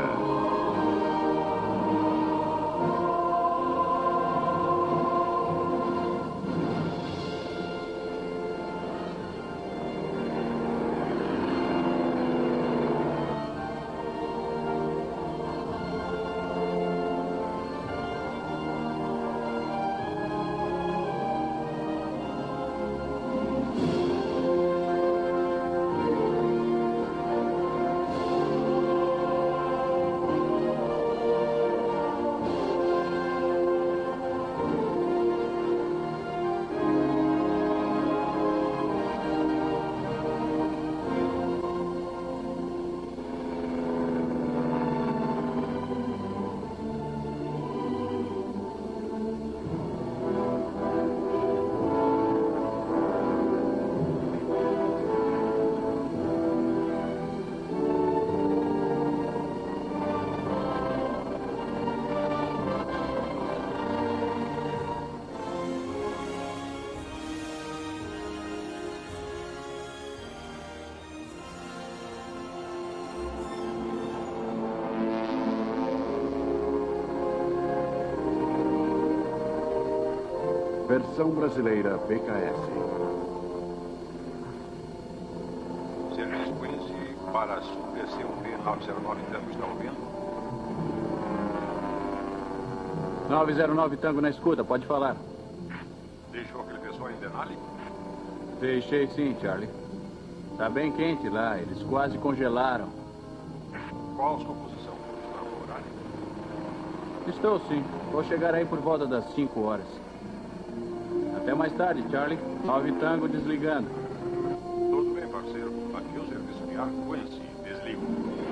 Versão brasileira PKS. Serviço Quincy para Sul DCUP 909 Tango, está ouvindo? 909 Tango na escuta, pode falar. Deixou aquele pessoal em Denali? Deixei sim, Charlie. Tá bem quente lá, eles quase congelaram. Qual a sua posição? Está no horário? Estou sim, vou chegar aí por volta das 5 horas. Até mais tarde, Charlie. 9 Tango desligando. Tudo bem, parceiro. Aqui é o serviço de ar Quincy. Desligo.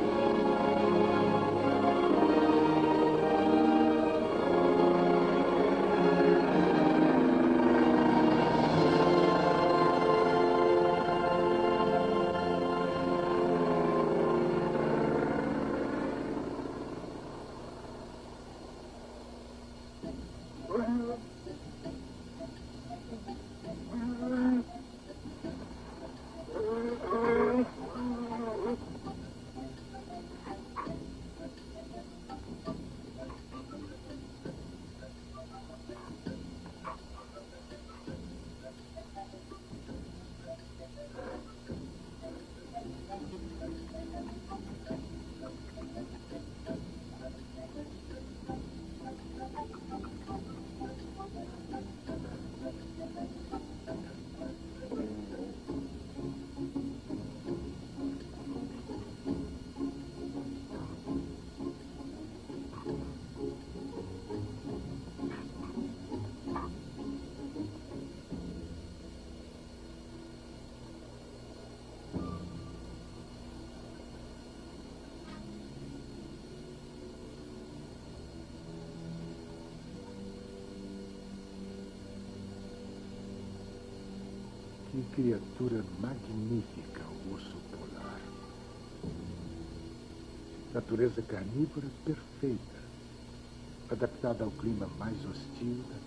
Que criatura magnífica, o urso polar. Natureza carnívora perfeita, adaptada ao clima mais hostil da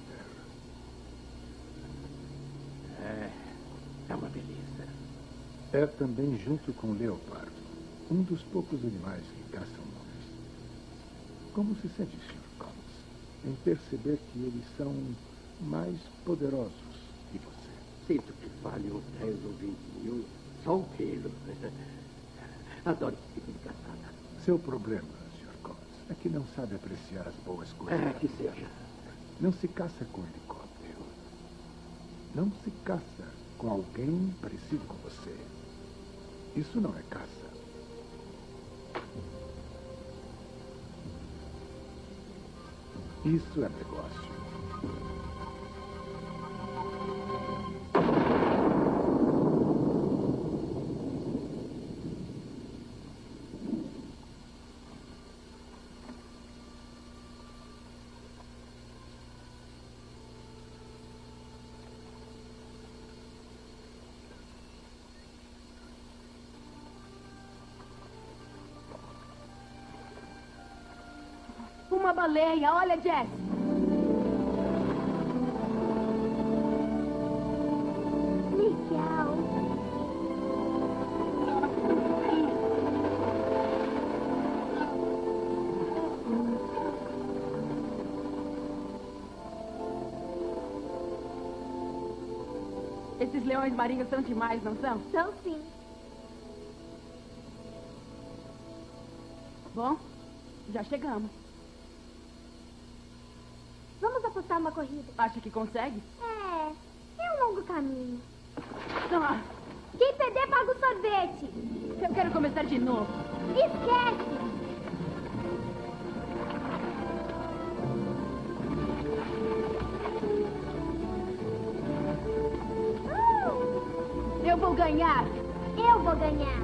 Terra. É uma beleza. É também, junto com o leopardo, um dos poucos animais que caçam homens. Como se sente, Sr. Collins, em perceber que eles são mais poderosos que você? Sinto que vale uns 10 ou 20 mil, só um quilo. Adoro esse tipo de caçada. Seu problema, Sr. Collins, é que não sabe apreciar as boas coisas. Que seja. Não se caça com helicóptero. Não se caça com alguém parecido com você. Isso não é caça. Isso é negócio. Uma baleia, olha, Jess. Legal. Esses leões marinhos são demais, não são? São sim. Bom, já chegamos. Vamos apostar uma corrida? Acha que consegue? É um longo caminho. Ah, Quem perder paga o sorvete. eu quero começar de novo. Esquece. Eu vou ganhar. Eu vou ganhar.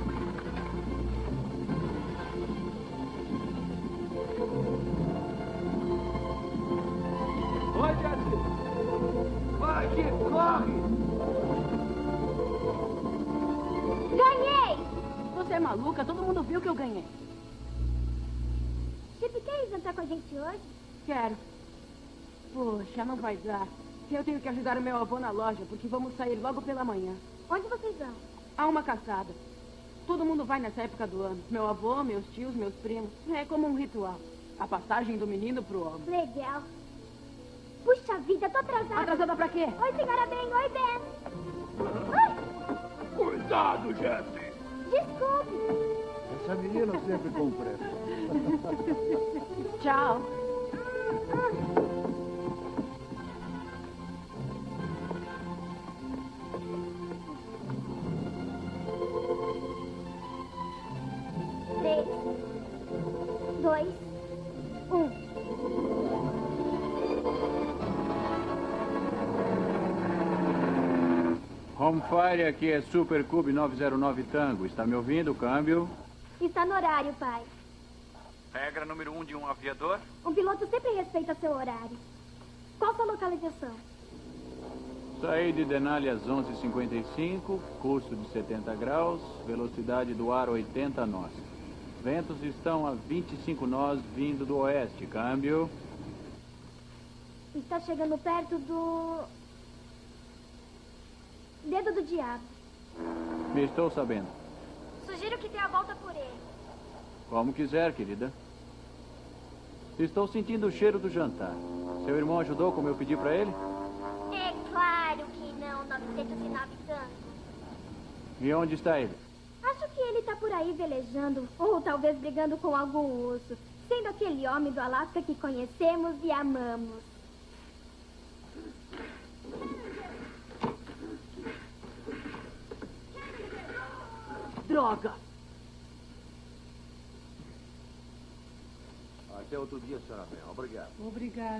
Oi, Jesse! Vai, Kid, corre! Ganhei! Você é maluca? Todo mundo viu que eu ganhei. Chip, quer ir jantar com a gente hoje? Quero. Poxa, não vai dar. Eu tenho que ajudar o meu avô na loja, porque vamos sair logo pela manhã. Onde vocês vão? Há uma caçada. Todo mundo vai nessa época do ano. Meu avô, meus tios, meus primos. É como um ritual. A passagem do menino pro homem. Legal. Puxa vida, tô atrasada. Atrasada pra quê? Oi, senhora Ben. Oi, Ben. Ai, Cuidado, Jesse! desculpe. Essa menina sempre com pressa. Tchau. Três, dois, um. Home Fire, aqui é Super Cube 909 Tango. Está me ouvindo? Câmbio. Está no horário, pai. Regra número 1 de um aviador? Um piloto sempre respeita seu horário. Qual sua localização? Saí de Denali às 11h55, curso de 70 graus, velocidade do ar 80 nós. Ventos estão a 25 nós vindo do oeste. Câmbio. Está chegando perto do... Dedo do Diabo. Me estou sabendo. Sugiro que dê a volta por ele. Como quiser, querida. Estou sentindo o cheiro do jantar. Seu irmão ajudou como eu pedi para ele? É claro que não, 909 tanto. E onde está ele? Acho que ele tá por aí velejando, ou talvez brigando com algum urso, sendo aquele homem do Alasca que conhecemos e amamos. Droga! Até outro dia, senhora Ben. Obrigado. Obrigada.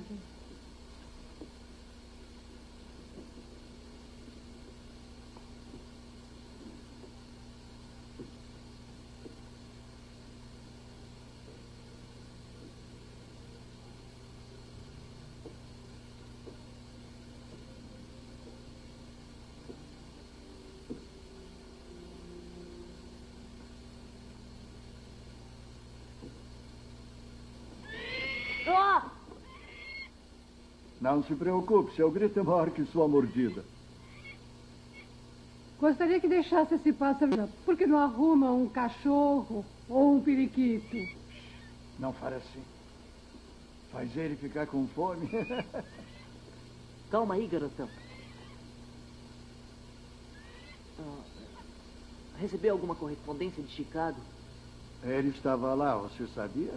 Não se preocupe, seu grito é maior que sua mordida. Gostaria que deixasse esse pássaro. Por que não arruma um cachorro ou um periquito? Não fale assim. Faz ele ficar com fome. Calma aí, garotão. Recebeu alguma correspondência de Chicago? Ele estava lá, você sabia?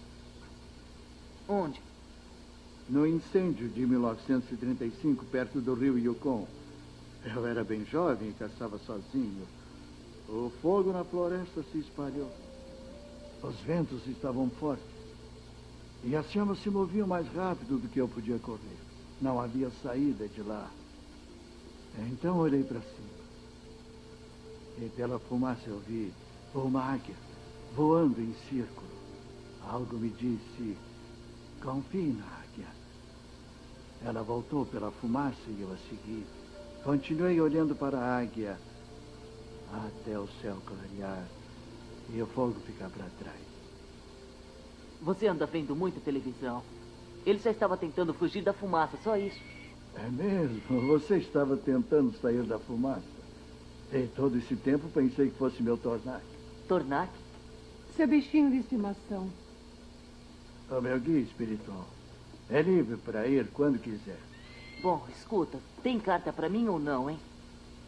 Onde? No incêndio de 1935, perto do rio Yukon. Eu era bem jovem e caçava sozinho. O fogo na floresta se espalhou. Os ventos estavam fortes. E as chamas se moviam mais rápido do que eu podia correr. Não havia saída de lá. Então olhei para cima. E pela fumaça eu vi uma águia voando em círculo. Algo me disse: confie na águia. Ela voltou pela fumaça e eu a segui. Continuei olhando para a águia até o céu clarear e o fogo ficar para trás. Você anda vendo muita televisão. Ele só estava tentando fugir da fumaça, só isso. É mesmo? Você estava tentando sair da fumaça. E todo esse tempo pensei que fosse meu tornaque. Tornaque? Seu bichinho de estimação. O meu guia espiritual. É livre para ir quando quiser. Bom, escuta, tem carta pra mim ou não, hein?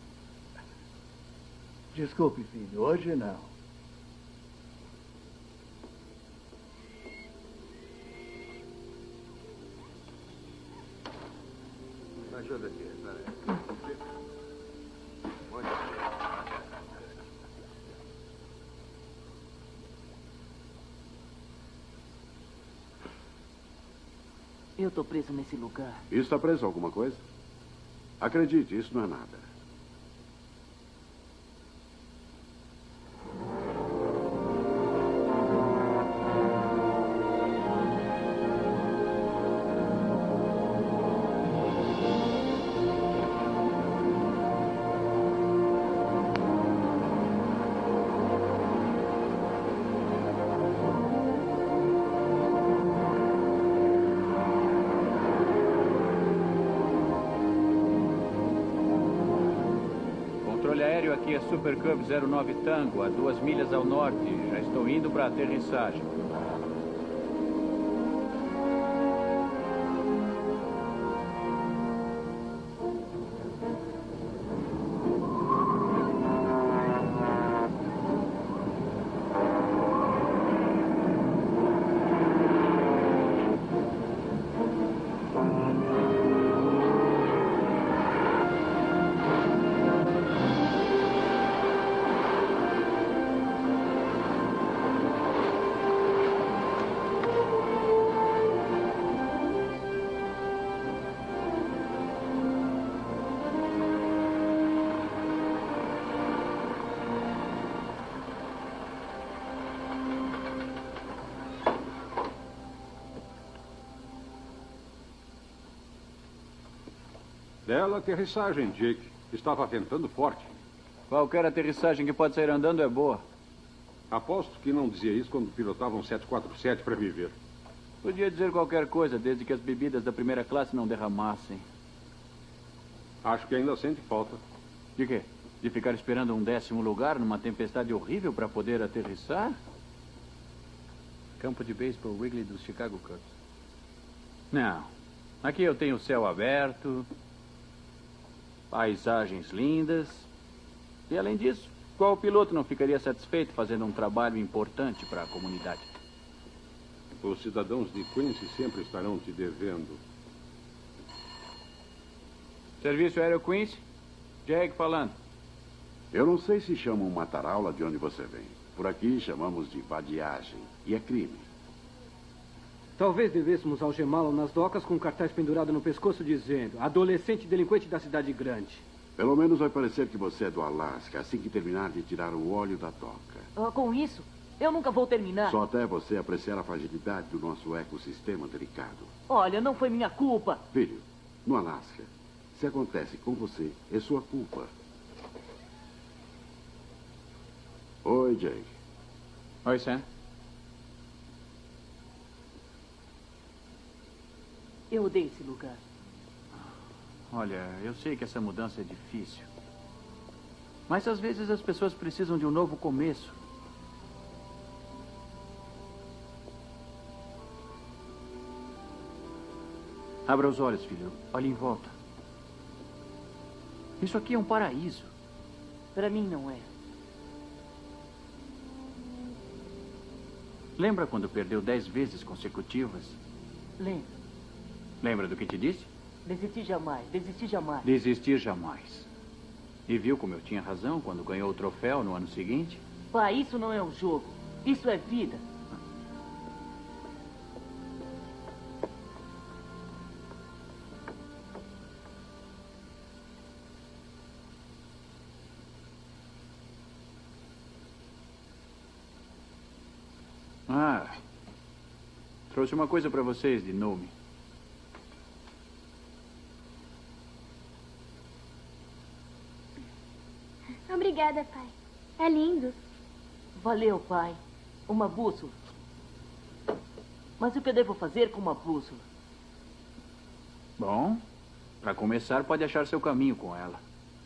Desculpe, filho. Hoje não. Ajuda aqui, peraí. Eu tô preso nesse lugar. Isso está preso a alguma coisa? Acredite, isso não é nada. Aqui é Super Cub 09 Tango, a 2 milhas ao norte. Já estou indo para a aterrissagem. Bela aterrissagem, Jake. Estava ventando forte. Qualquer aterrissagem que pode sair andando é boa. Aposto que não dizia isso quando pilotava um 747 para viver. Podia dizer qualquer coisa, desde que as bebidas da primeira classe não derramassem. Acho que ainda sente falta. De quê? De ficar esperando um 10º lugar numa tempestade horrível para poder aterrissar? Campo de beisebol Wrigley dos Chicago Cubs. Não. Aqui eu tenho o céu aberto, paisagens lindas. E além disso, qual piloto não ficaria satisfeito fazendo um trabalho importante para a comunidade? Os cidadãos de Quincy sempre estarão te devendo. Serviço Aéreo Quincy? Jake falando. Eu não sei se chamam mataraula de onde você vem. Por aqui chamamos de vadiagem. E é crime. Talvez devêssemos algemá-lo nas docas com um cartaz pendurado no pescoço dizendo: adolescente delinquente da cidade grande. Pelo menos vai parecer que você é do Alasca assim que terminar de tirar o óleo da toca. Com isso, eu nunca vou terminar. Só até você apreciar a fragilidade do nosso ecossistema delicado. Olha, não foi minha culpa. Filho, no Alasca, se acontece com você, é sua culpa. Oi, Jake. Oi, Sam. Eu odeio esse lugar. Olha, eu sei que essa mudança é difícil. Mas às vezes as pessoas precisam de um novo começo. Abra os olhos, filho. Olhe em volta. Isso aqui é um paraíso. Para mim não é. Lembra quando perdeu 10 vezes consecutivas? Lembro. Lembra do que te disse? Desistir jamais, desistir jamais. Desistir jamais. E viu como eu tinha razão quando ganhou o troféu no ano seguinte? Pai, isso não é um jogo. Isso é vida. Trouxe uma coisa para vocês de Nome. Obrigada, pai. É lindo. Valeu, pai. Uma bússola. Mas o que eu devo fazer com uma bússola? Bom, para começar, pode achar seu caminho com ela.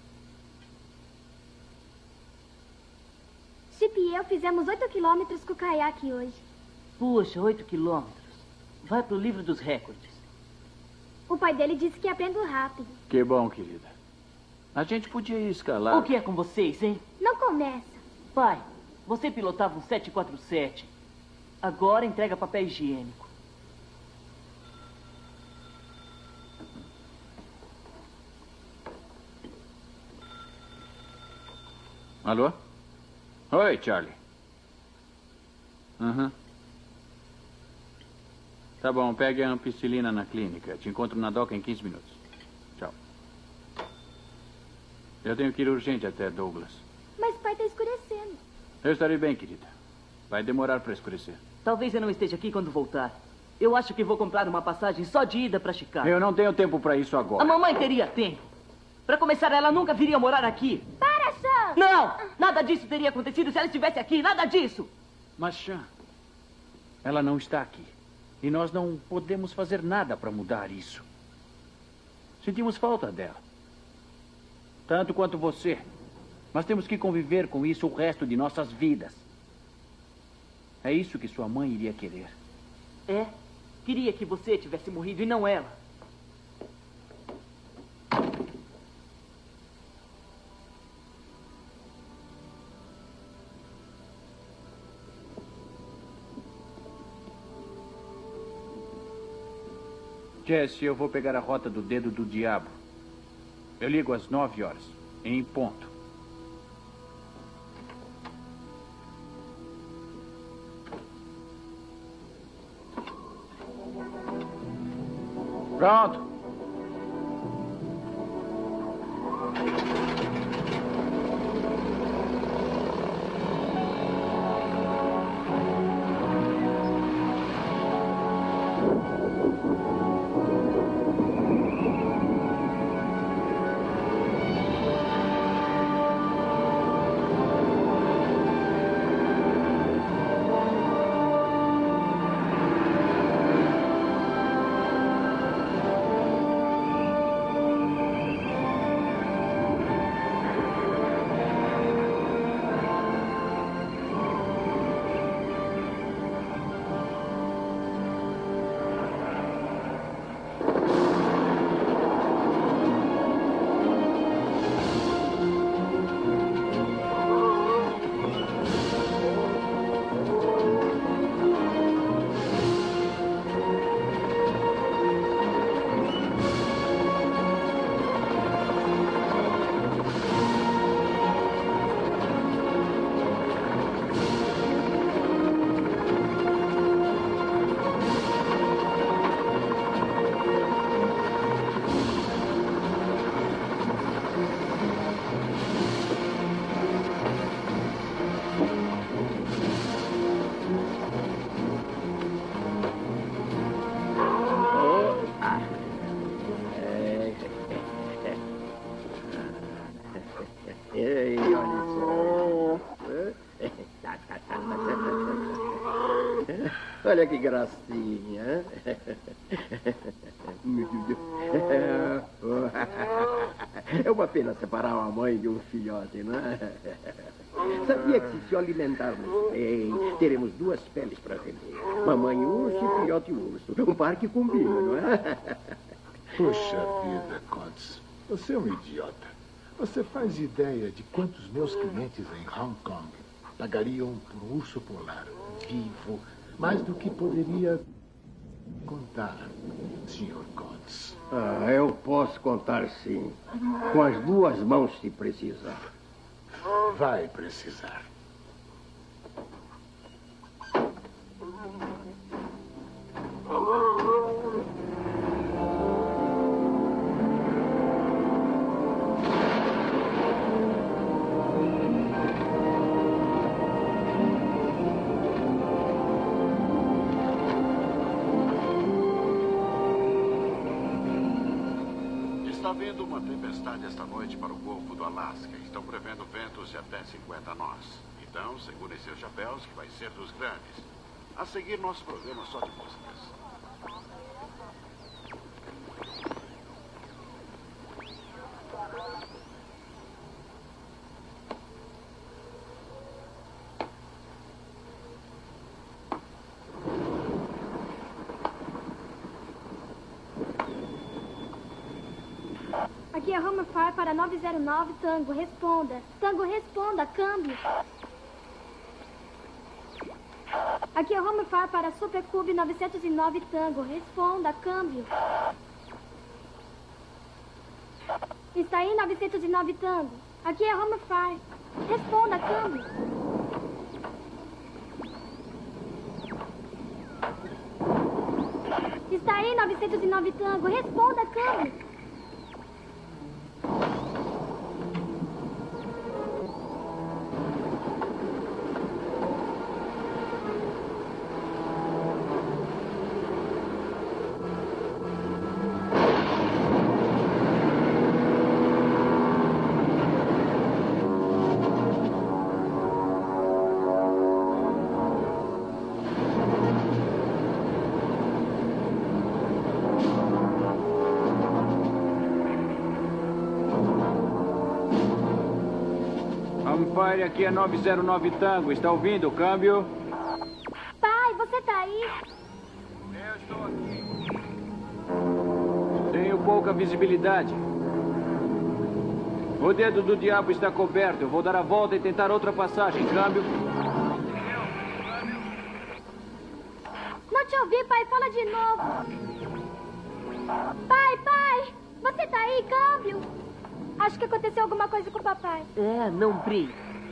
Chip e eu fizemos 8 quilômetros com o caiaque hoje. Puxa, 8 quilômetros. Vai pro livro dos recordes. O pai dele disse que aprendo rápido. Que bom, querida. A gente podia ir escalar. O que é com vocês, hein? Não começa. Pai, você pilotava um 747. Agora entrega papel higiênico. Alô? Oi, Charlie. Uhum. Tá bom, pegue a ampicilina na clínica. Te encontro na doca em 15 minutos. Tchau. Eu tenho que ir urgente até Douglas. Mas pai, tá escurecendo. Eu estarei bem, querida. Vai demorar para escurecer. Talvez eu não esteja aqui quando voltar. Eu acho que vou comprar uma passagem só de ida para Chicago. Eu não tenho tempo para isso agora. A mamãe teria tempo. Para começar, ela nunca viria morar aqui. Para, Sean! Não! Nada disso teria acontecido se ela estivesse aqui. Nada disso! Mas, Sean, ela não está aqui. E nós não podemos fazer nada para mudar isso. Sentimos falta dela. Tanto quanto você. Mas temos que conviver com isso o resto de nossas vidas. É isso que sua mãe iria querer. É? Queria que você tivesse morrido e não ela. Jesse, eu vou pegar a rota do dedo do diabo. Eu ligo às 9 horas, em ponto. Pronto. Ei, olha só. Olha que gracinha. É uma pena separar uma mãe de um filhote, não é? Sabia que se alimentarmos bem, teremos duas peles para vender. Mamãe urso e filhote urso. Um par que combina, não é? Puxa vida, Contz. Você é um idiota. Você faz ideia de quantos meus clientes em Hong Kong pagariam por um urso polar vivo mais do que poderia contar, Sr. Contz? Ah, eu posso contar sim. Com as duas mãos se precisar. Vai precisar. Está vindo uma tempestade esta noite para o Golfo do Alasca. Estão prevendo ventos de até 50 nós. Então, segurem seus chapéus, que vai ser dos grandes. A seguir, nosso programa só de músicas. Aqui Aqui é Homer Fire para 909 Tango. Responda. Tango, responda. Câmbio. Aqui é Homer Fire para Super Cube 909 Tango. Responda. Câmbio. Está aí 909 Tango. Aqui é Homer Fire. Responda. Câmbio. Está aí 909 Tango. Responda. Câmbio. Fire, aqui é 909 Tango. Está ouvindo? Câmbio. Pai, você tá aí? Eu estou aqui. Tenho pouca visibilidade. O dedo do diabo está coberto. Eu vou dar a volta e tentar outra passagem. Câmbio. Não te ouvi, pai. Fala de novo. Pai. Você tá aí? Câmbio. Acho que aconteceu alguma coisa com o papai. É, não brilhe.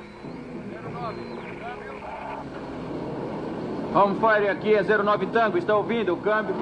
Home Fire, aqui é 09 Tango. Está ouvindo? Câmbio.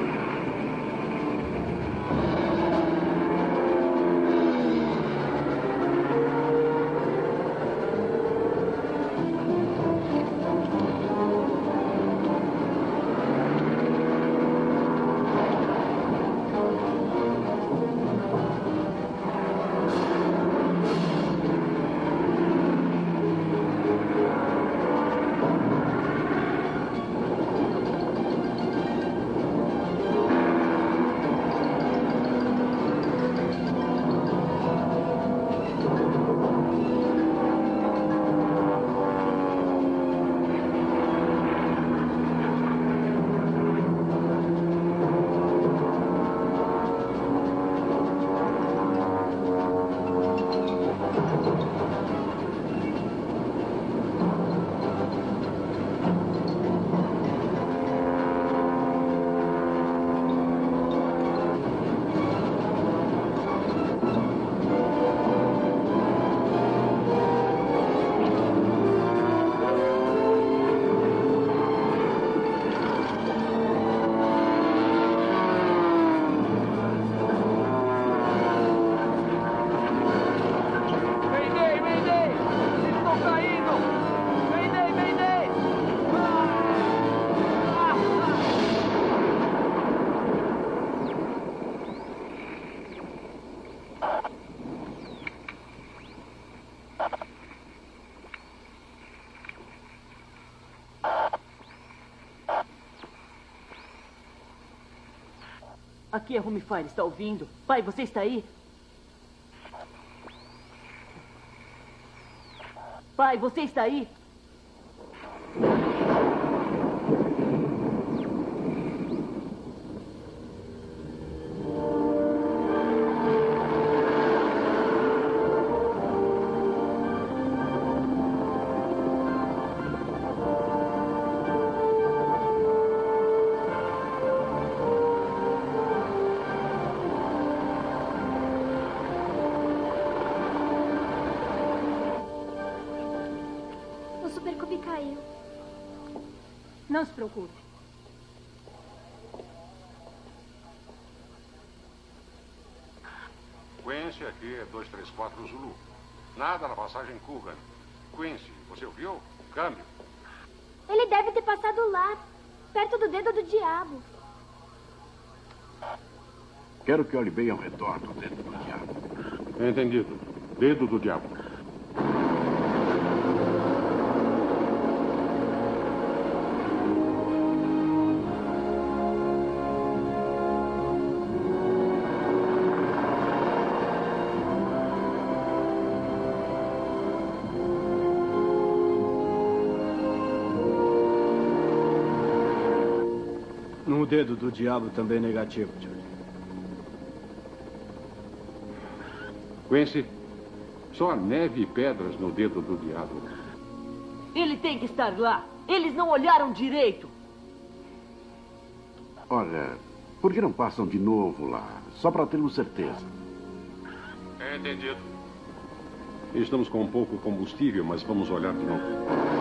Aqui é Home Fire, está ouvindo? Pai, você está aí? Pai, você está aí? Não se preocupe. Quincy, aqui é 234 Zulu. Nada na passagem Coogan. Quincy, você ouviu? Câmbio. Ele deve ter passado lá, perto do dedo do diabo. Quero que olhe bem ao redor do dedo do diabo. Entendido. Dedo do diabo. No dedo do diabo também negativo, George. Quincy, só há neve e pedras no dedo do diabo. Ele tem que estar lá. Eles não olharam direito. Olha, por que não passam de novo lá? Só para termos certeza. É entendido. Estamos com pouco combustível, mas vamos olhar de novo.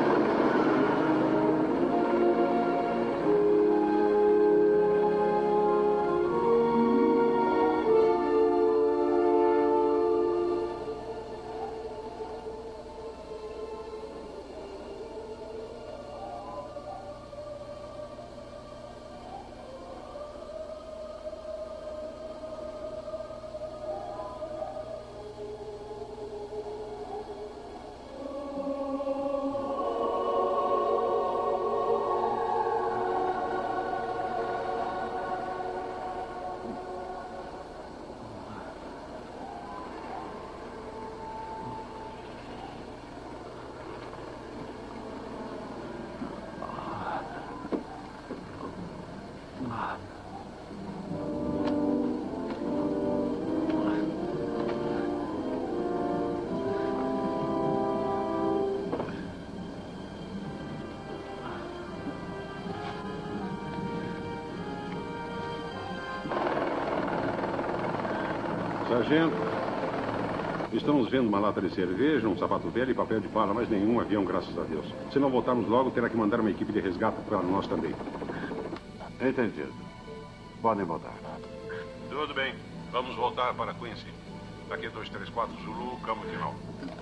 Sargento, estamos vendo uma lata de cerveja, um sapato velho e papel de bala, mas nenhum avião, graças a Deus. Se não voltarmos logo, terá que mandar uma equipe de resgate para nós também. Entendido. Podem voltar. Tudo bem. Vamos voltar para Quincy. Aqui 234 Zulu, câmbio final.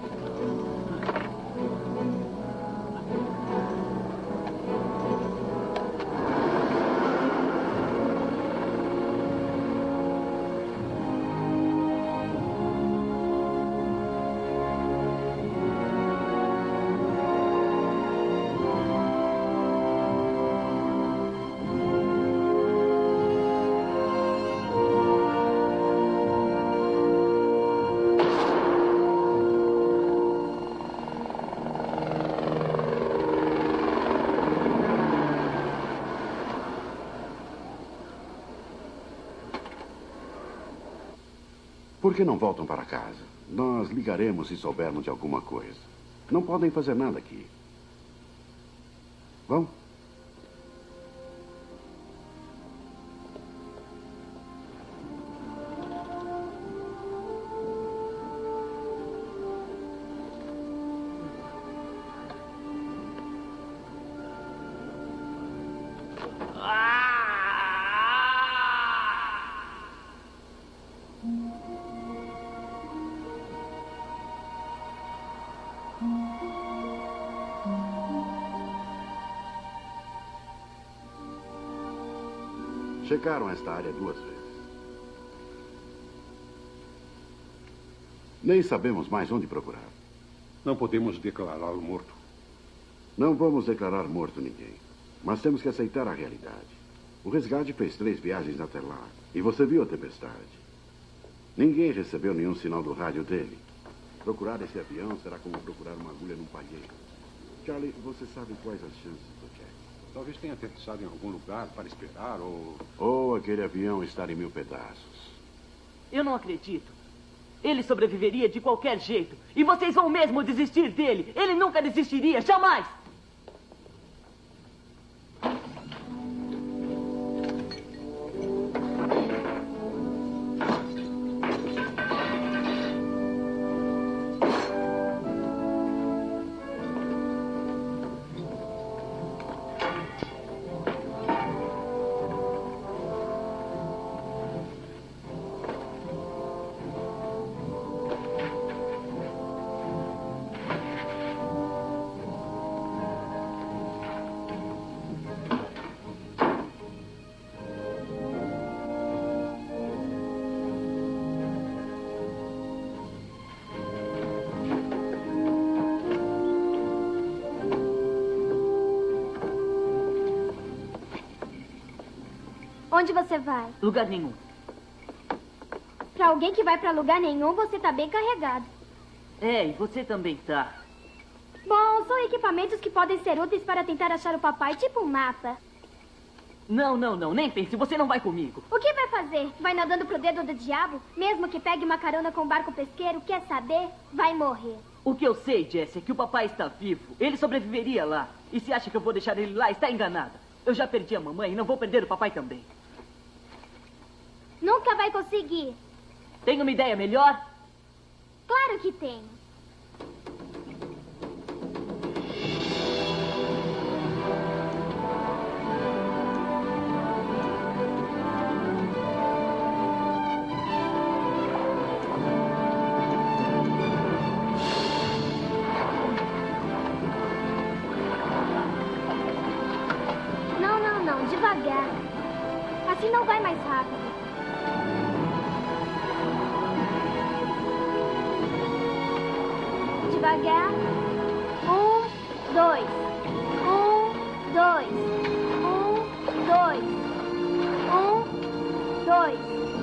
Por que não voltam para casa? Nós ligaremos se soubermos de alguma coisa. Não podem fazer nada aqui. Vão? Checaram esta área 2 vezes. Nem sabemos mais onde procurar. Não podemos declará-lo morto. Não vamos declarar morto ninguém. Mas temos que aceitar a realidade. O resgate fez 3 viagens até lá. E você viu a tempestade. Ninguém recebeu nenhum sinal do rádio dele. Procurar esse avião será como procurar uma agulha num palheiro. Charlie, você sabe quais as chances do Jack? Talvez tenha aterrissado em algum lugar para esperar ou... Ou aquele avião estar em 1000 pedaços. Eu não acredito. Ele sobreviveria de qualquer jeito. E vocês vão mesmo desistir dele. Ele nunca desistiria, jamais! Onde você vai? Lugar nenhum. Pra alguém que vai pra lugar nenhum, você tá bem carregado. É, e você também tá. Bom, são equipamentos que podem ser úteis para tentar achar o papai, tipo um mapa. Não, não, não. Nem pense. Você não vai comigo. O que vai fazer? Vai nadando pro dedo do diabo? Mesmo que pegue uma carona com um barco pesqueiro, quer saber? Vai morrer. O que eu sei, Jesse, é que o papai está vivo. Ele sobreviveria lá. E se acha que eu vou deixar ele lá, está enganada. Eu já perdi a mamãe e não vou perder o papai também. Nunca vai conseguir. Tem uma ideia melhor? Claro que tenho. Não, devagar. Assim não vai mais rápido. Devagar. 1, 2. 1, 2. 1, 2. 1, 2.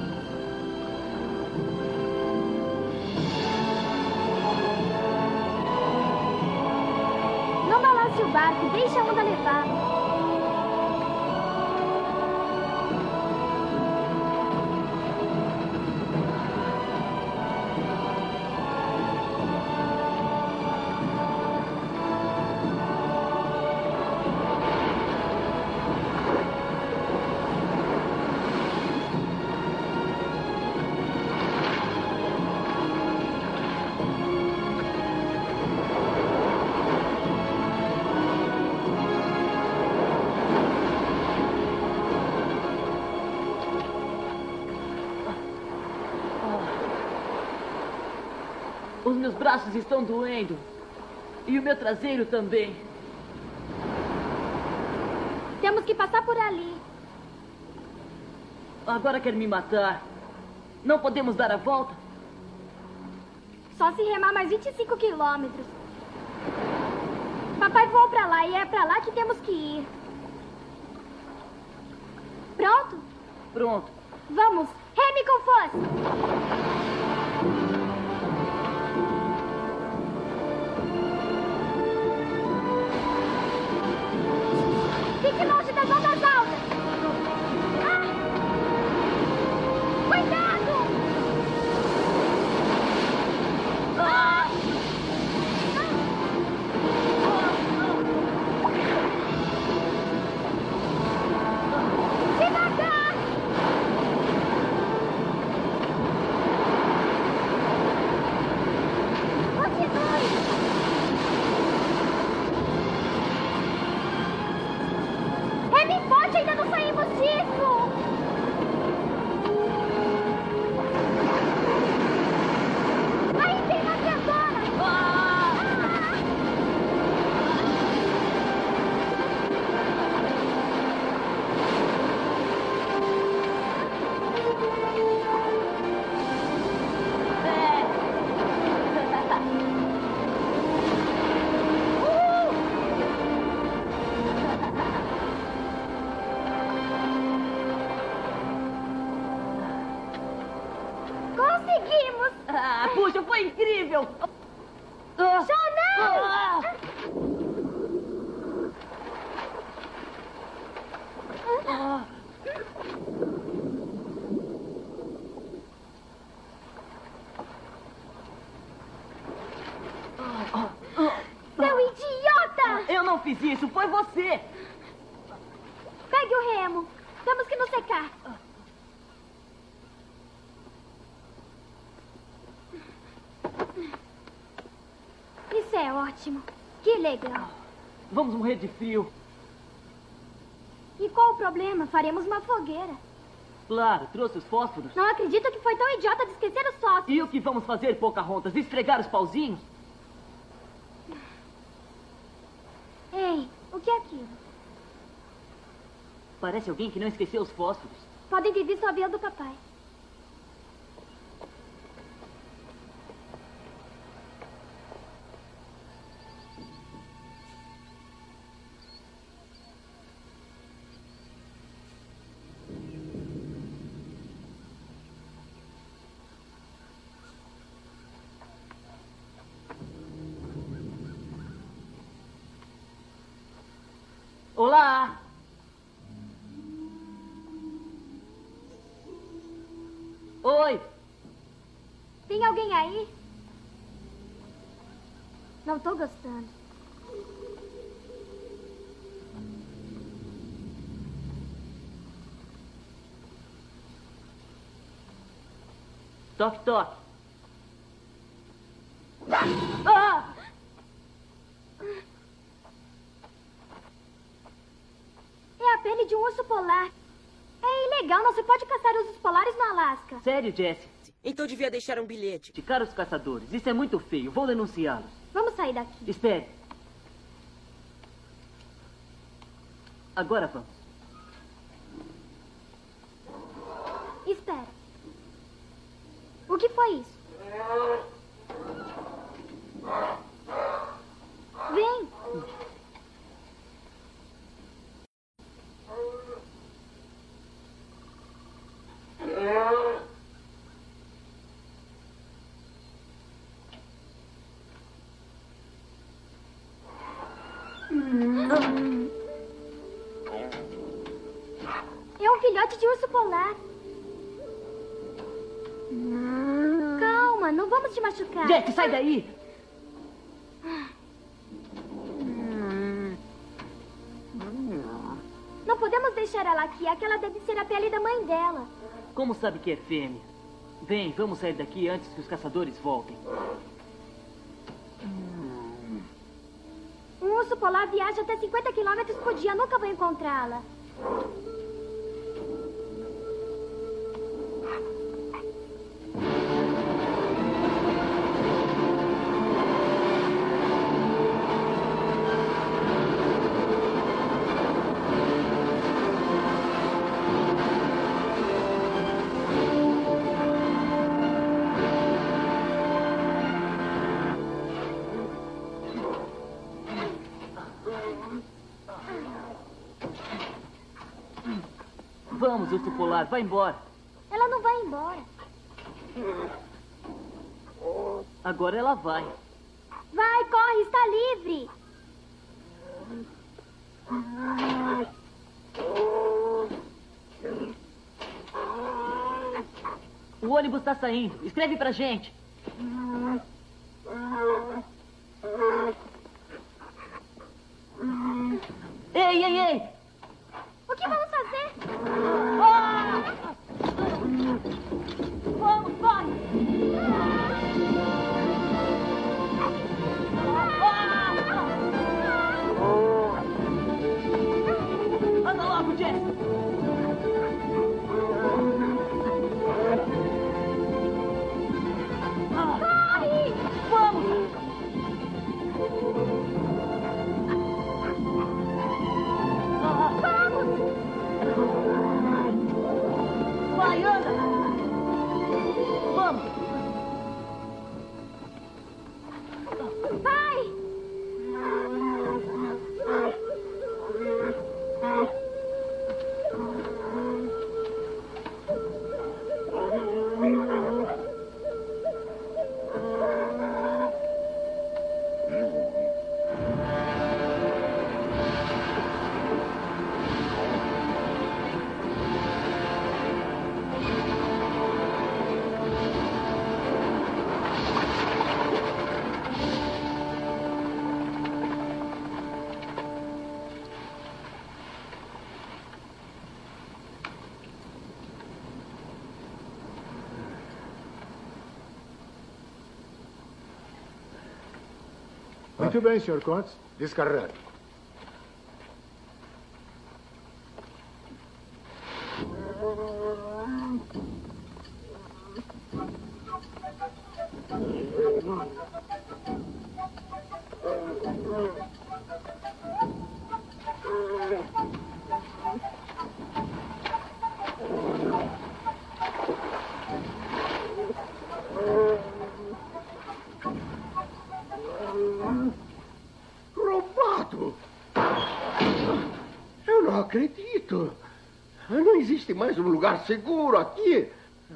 Não balance o barco, deixa a onda levar. Os meus braços estão doendo. E o meu traseiro também. Temos que passar por ali. Agora quer me matar. Não podemos dar a volta? Só se remar mais 25 quilômetros. Papai voou pra lá e é pra lá que temos que ir. Pronto? Pronto. Vamos, reme com força. Fique longe das ondas altas. Ah! Cuidado! Ah! Devagar! Continue! Reme forte, ainda não saímos disso! Aí tem uma grandona! Conseguimos! Ah, puxa, foi incrível! Jonão! Seu idiota! Eu não fiz isso, foi você! Pegue o remo. Temos que nos secar. Isso é ótimo. Que legal. Vamos morrer de frio. E qual o problema? Faremos uma fogueira. Claro, trouxe os fósforos. Não acredito que foi tão idiota de esquecer os fósforos. E o que vamos fazer, Pocahontas? Esfregar os pauzinhos? Ei, o que é aquilo? Parece alguém que não esqueceu os fósforos. Podem ter visto o avião do papai. Olá! Oi. Tem alguém aí? Não tô gostando. Toque, toque. Ah! É a pele de um urso polar. É ilegal, não se pode caçar ursos polares no Alasca. Sério, Jesse? Então devia deixar um bilhete. De caros caçadores, isso é muito feio. Vou denunciá-los. Vamos sair daqui. Espere. Agora vamos. Espera. O que foi isso? Vem. É um filhote de urso polar. Calma, não vamos te machucar. Jesse, sai daí! Não podemos deixar ela aqui. Aquela deve ser a pele da mãe dela. Como sabe que é fêmea? Vem, vamos sair daqui antes que os caçadores voltem. Um urso polar viaja até 50 quilômetros por dia. Nunca vou encontrá-la. Vamos, urso polar, vai embora. Ela não vai embora. Agora ela vai. Vai, corre, está livre. O ônibus está saindo. Escreve pra gente. Ei, ei, ei! O que vamos fazer? Ah! Vamos, corre! Anda logo, Jess! Corre! Vamos! Vai, anda! Vamos! Vai! Muito bem, Sr. Contes. Descarregue. Roubado! Eu não acredito. Não existe mais um lugar seguro aqui.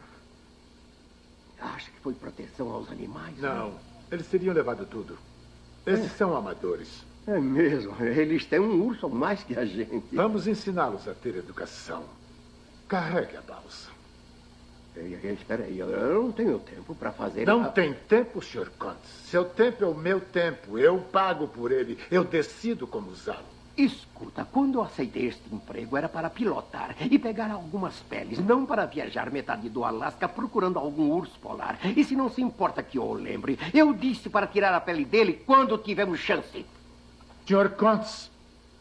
Acha que foi proteção aos animais? Não, eles teriam levado tudo. Esses são amadores. É mesmo. Eles têm um urso a mais que a gente. Vamos ensiná-los a ter educação. Carregue a balsa. Espera aí, eu não tenho tempo para fazer... Não tem tempo, Sr. Contz. Seu tempo é o meu tempo. Eu pago por ele. Eu decido como usá-lo. Escuta, quando eu aceitei este emprego era para pilotar e pegar algumas peles, não para viajar metade do Alasca procurando algum urso polar. E se não se importa que eu o lembre, eu disse para tirar a pele dele quando tivermos chance. Sr. Contz,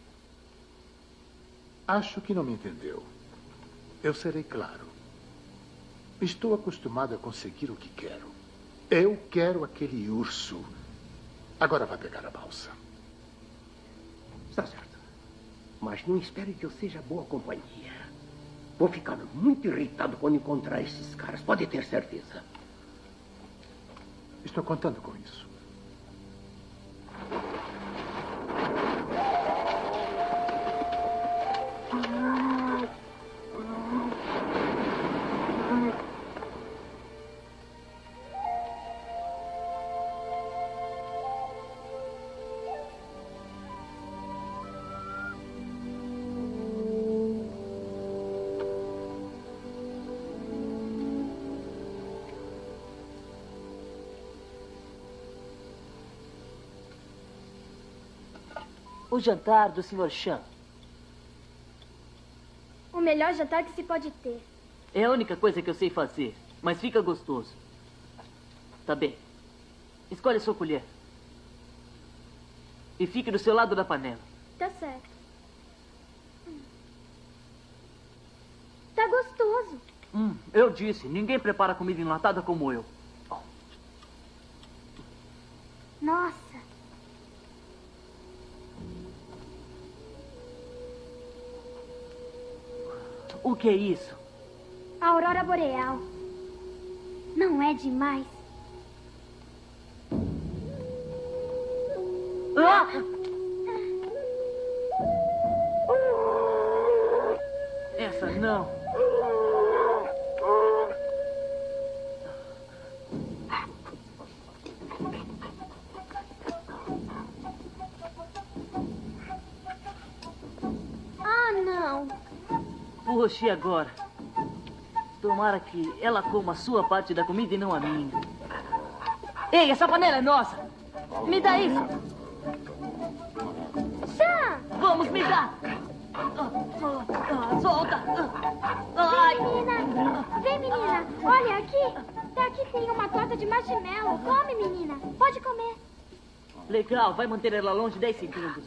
acho que não me entendeu. Eu serei claro. Estou acostumado a conseguir o que quero. Eu quero aquele urso. Agora vai pegar a balsa. Está certo. Mas não espere que eu seja boa companhia. Vou ficar muito irritado quando encontrar esses caras. Pode ter certeza. Estou contando com isso. O jantar do Sr. Chan. O melhor jantar que se pode ter. É a única coisa que eu sei fazer, mas fica gostoso. Tá bem. Escolhe a sua colher. E fique do seu lado da panela. Tá certo. Tá gostoso. Eu disse, ninguém prepara comida enlatada como eu. Nossa. O que é isso? A aurora boreal. Não é demais? Ah! Essa não. Ah, não. Puxa, e agora? Tomara que ela coma a sua parte da comida e não a minha. Ei, essa panela é nossa! Me dá isso! Chan! Vamos, me dá! Solta! Ai! Menina! Vem, menina! Olha, aqui tem uma torta de marshmallow. Come, menina! Pode comer. Legal, vai manter ela longe 10 segundos.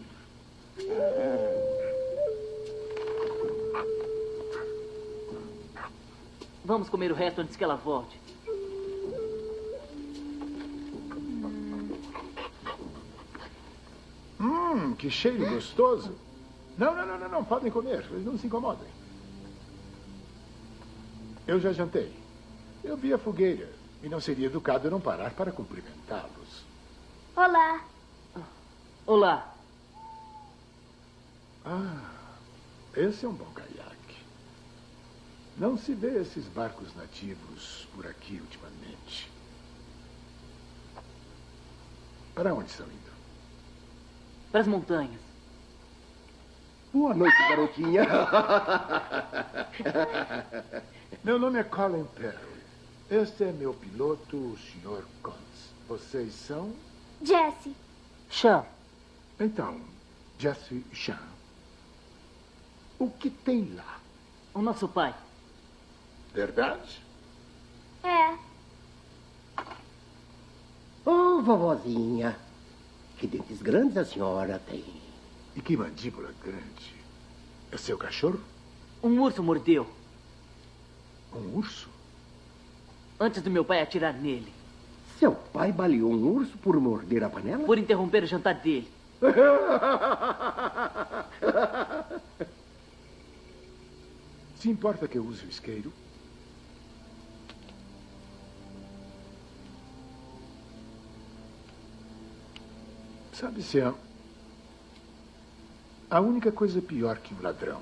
Vamos comer o resto antes que ela volte. Que cheiro gostoso. Não. Podem comer. Não se incomodem. Eu já jantei. Eu vi a fogueira. E não seria educado não parar para cumprimentá-los. Olá. Olá. Esse é um bom caiaque. Não se vê esses barcos nativos por aqui ultimamente. Para onde estão indo? Para as montanhas. Boa noite, garotinha. Meu nome é Colin Perry. Este é meu piloto, o Sr. Contz. Vocês são? Jesse. Chan. Então, Jesse Chan. O que tem lá? O nosso pai. Verdade? É. Oh, vovozinha. Que dentes grandes a senhora tem. E que mandíbula grande. É seu cachorro? Um urso mordeu. Um urso? Antes do meu pai atirar nele. Seu pai baleou um urso por morder a panela? Por interromper o jantar dele. Se importa que eu use o isqueiro? Sabe, Sam, a única coisa pior que um ladrão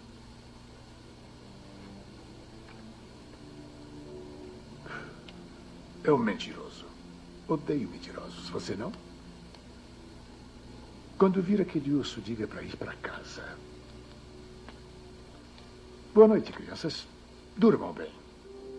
é um mentiroso. Odeio mentirosos, você não? Quando vir aquele urso, diga para ir para casa. Boa noite, crianças. Durmam bem.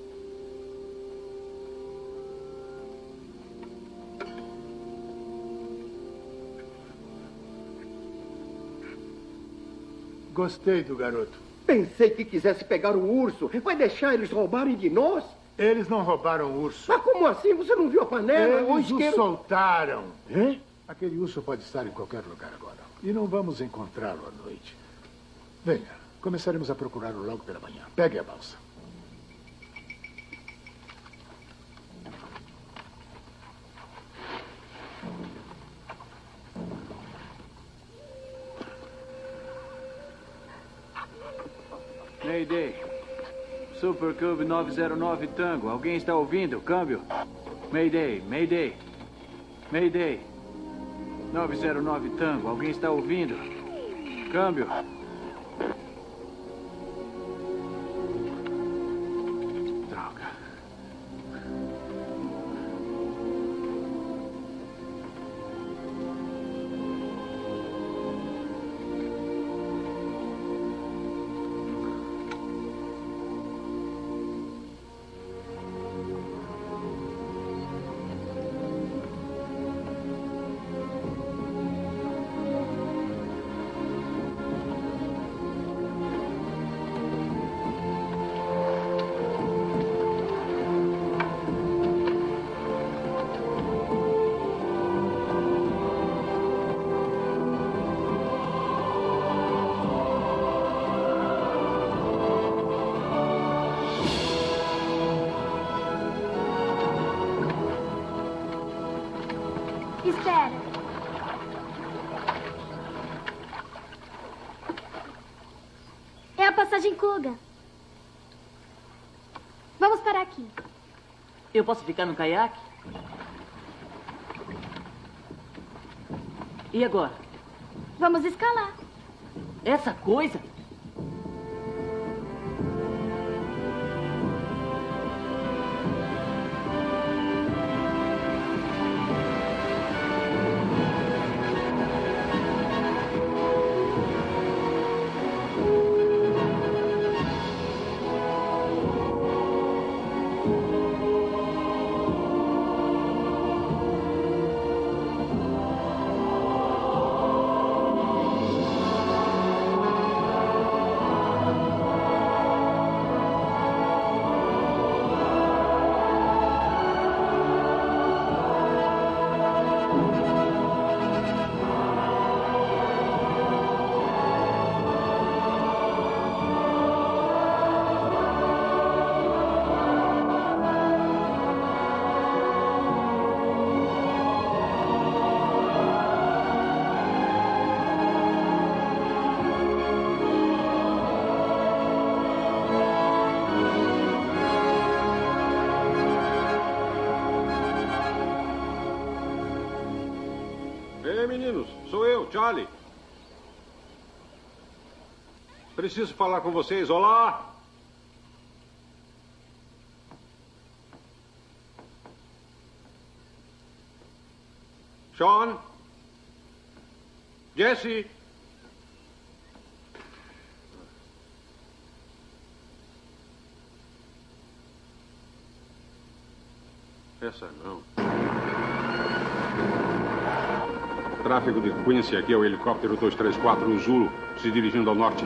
Gostei do garoto. Pensei que quisesse pegar o urso. Vai deixar eles roubarem de nós? Eles não roubaram o urso. Mas como assim? Você não viu a panela? Eles o soltaram. Aquele urso pode estar em qualquer lugar agora. E não vamos encontrá-lo à noite. Venha, começaremos a procurá-lo logo pela manhã. Pegue a balsa. Mayday. Super Cub 909 Tango. Alguém está ouvindo? Câmbio. Mayday, Mayday. Mayday. 909 Tango. Alguém está ouvindo? Câmbio. Droga. Espera. É a passagem Kuga. Vamos parar aqui. Eu posso ficar no caiaque? E agora? Vamos escalar. Essa coisa? Meninos, sou eu, Charlie. Preciso falar com vocês. Olá! Sean? Jesse? Essa não. Tráfego de Quincy, aqui é o helicóptero 234, o Zulu, se dirigindo ao norte.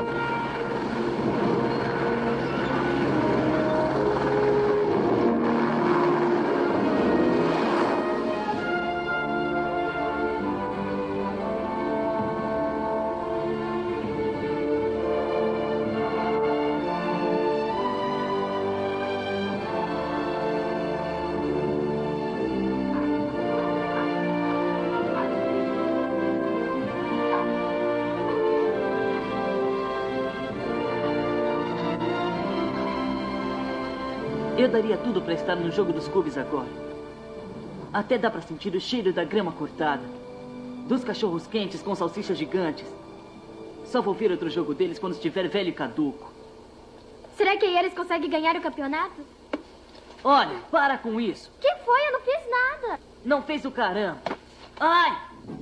Eu daria tudo para estar no jogo dos cubes agora. Até dá para sentir o cheiro da grama cortada, dos cachorros quentes com salsichas gigantes. Só vou ver outro jogo deles quando estiver velho e caduco. Será que eles conseguem ganhar o campeonato? Olha, para com isso. Que foi? Eu não fiz nada. Não fez o caramba. Ai!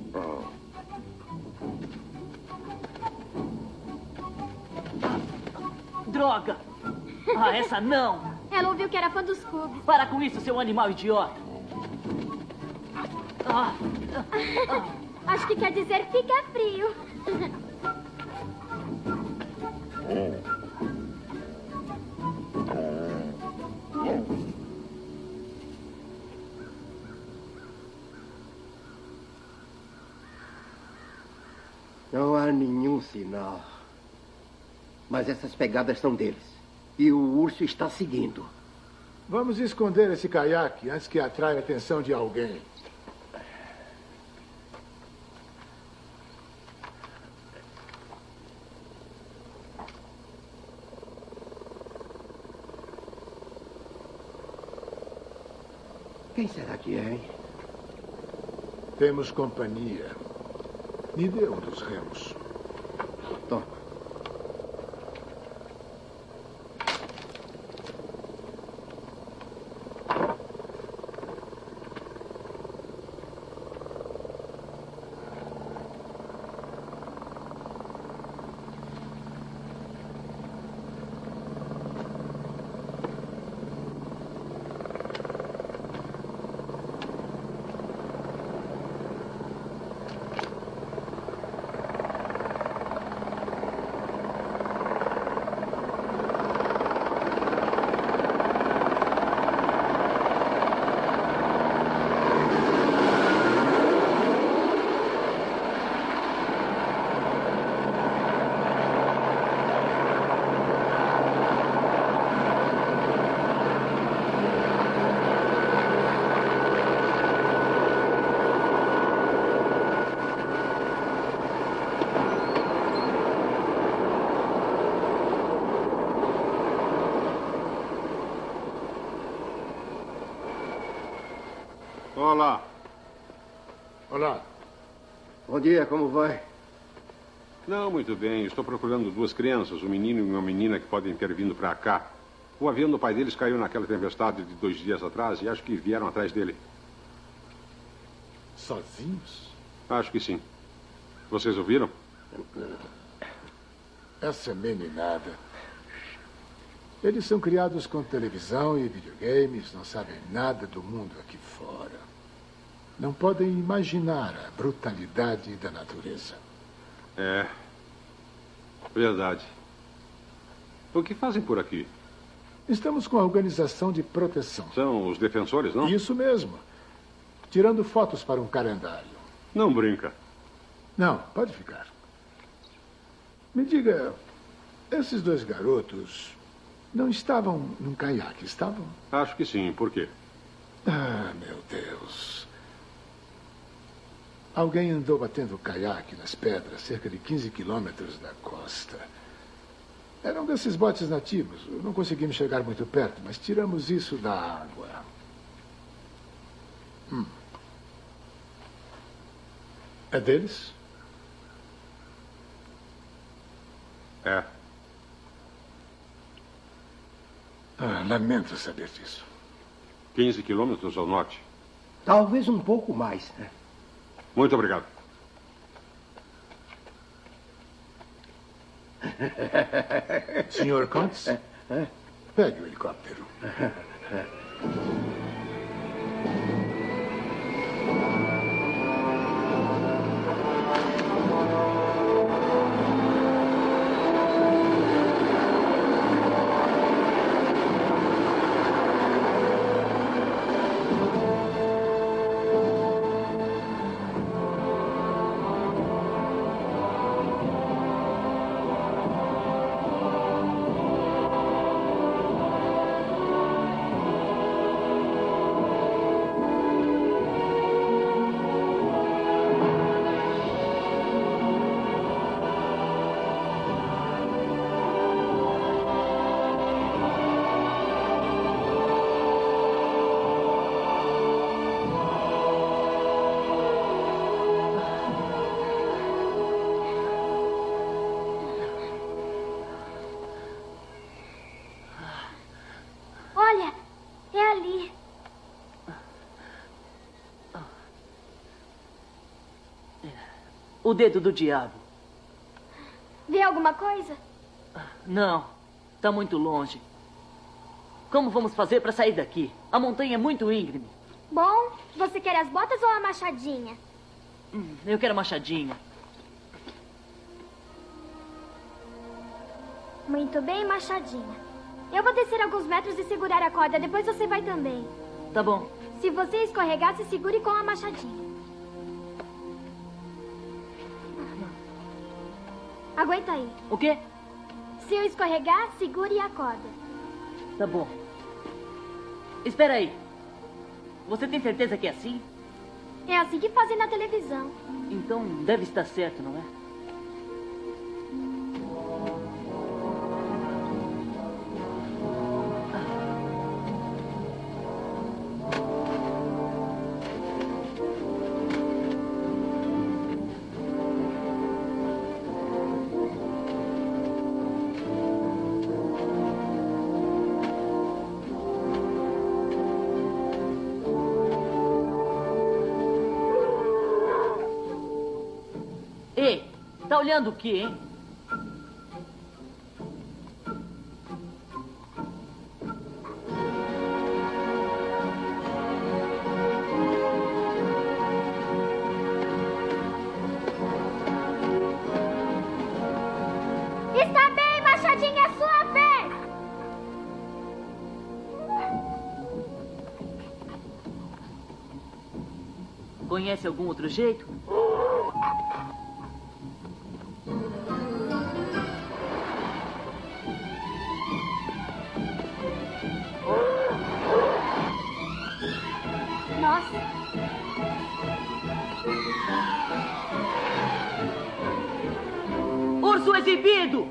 Droga! Ah, essa não! Ela ouviu que era fã dos cubes. Para com isso, seu animal idiota! Acho que quer dizer fica frio. Não há nenhum sinal. Mas essas pegadas são deles. E o urso está seguindo. Vamos esconder esse caiaque antes que atraia a atenção de alguém. Quem será que é, hein? Temos companhia. Me dê um dos remos. Toma. Olá. Olá. Bom dia, como vai? Não, muito bem. Estou procurando duas crianças, um menino e uma menina que podem ter vindo para cá. O avião do pai deles caiu naquela tempestade de 2 dias atrás e acho que vieram atrás dele. Sozinhos? Acho que sim. Vocês ouviram? Essa meninada. Eles são criados com televisão e videogames, não sabem nada do mundo aqui fora. Não podem imaginar a brutalidade da natureza. É. Verdade. O que fazem por aqui? Estamos com a organização de proteção. São os defensores, não? Isso mesmo. Tirando fotos para um calendário. Não brinca. Não, pode ficar. Me diga, esses dois garotos não estavam num caiaque, estavam? Acho que sim. Por quê? Ah, meu Deus. Alguém andou batendo caiaque nas pedras, cerca de 15 quilômetros da costa. Eram desses botes nativos. Não conseguimos chegar muito perto, mas tiramos isso da água. É deles? É. Lamento saber disso. 15 quilômetros ao norte. Talvez um pouco mais, né? Muito obrigado. Sr. Contz, pegue o helicóptero. Olha, é ali. O dedo do diabo. Vê alguma coisa? Não, está muito longe. Como vamos fazer para sair daqui? A montanha é muito íngreme. Bom, você quer as botas ou a machadinha? Eu quero a machadinha. Muito bem, Machadinha. Eu vou descer alguns metros e segurar a corda. Depois você vai também. Tá bom. Se você escorregar, se segure com a Machadinha. Aguenta aí. O quê? Se eu escorregar, segure a corda. Tá bom. Espera aí. Você tem certeza que é assim? É assim que fazem na televisão. Então deve estar certo, não é? Ei, tá olhando o quê, hein? Está bem, Machadinha, é sua vez! Conhece algum outro jeito? Nossa. Urso exibido!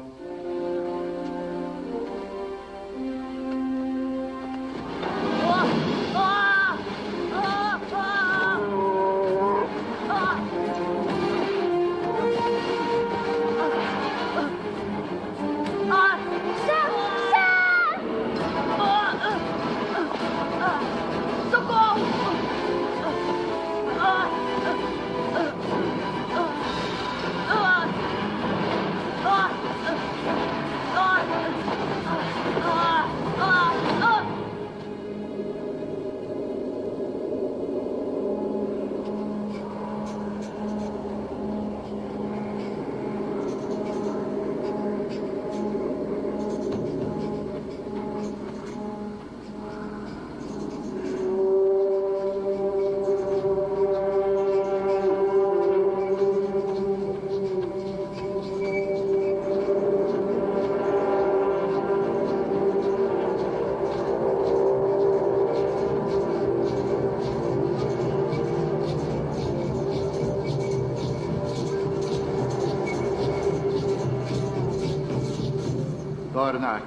Dornak.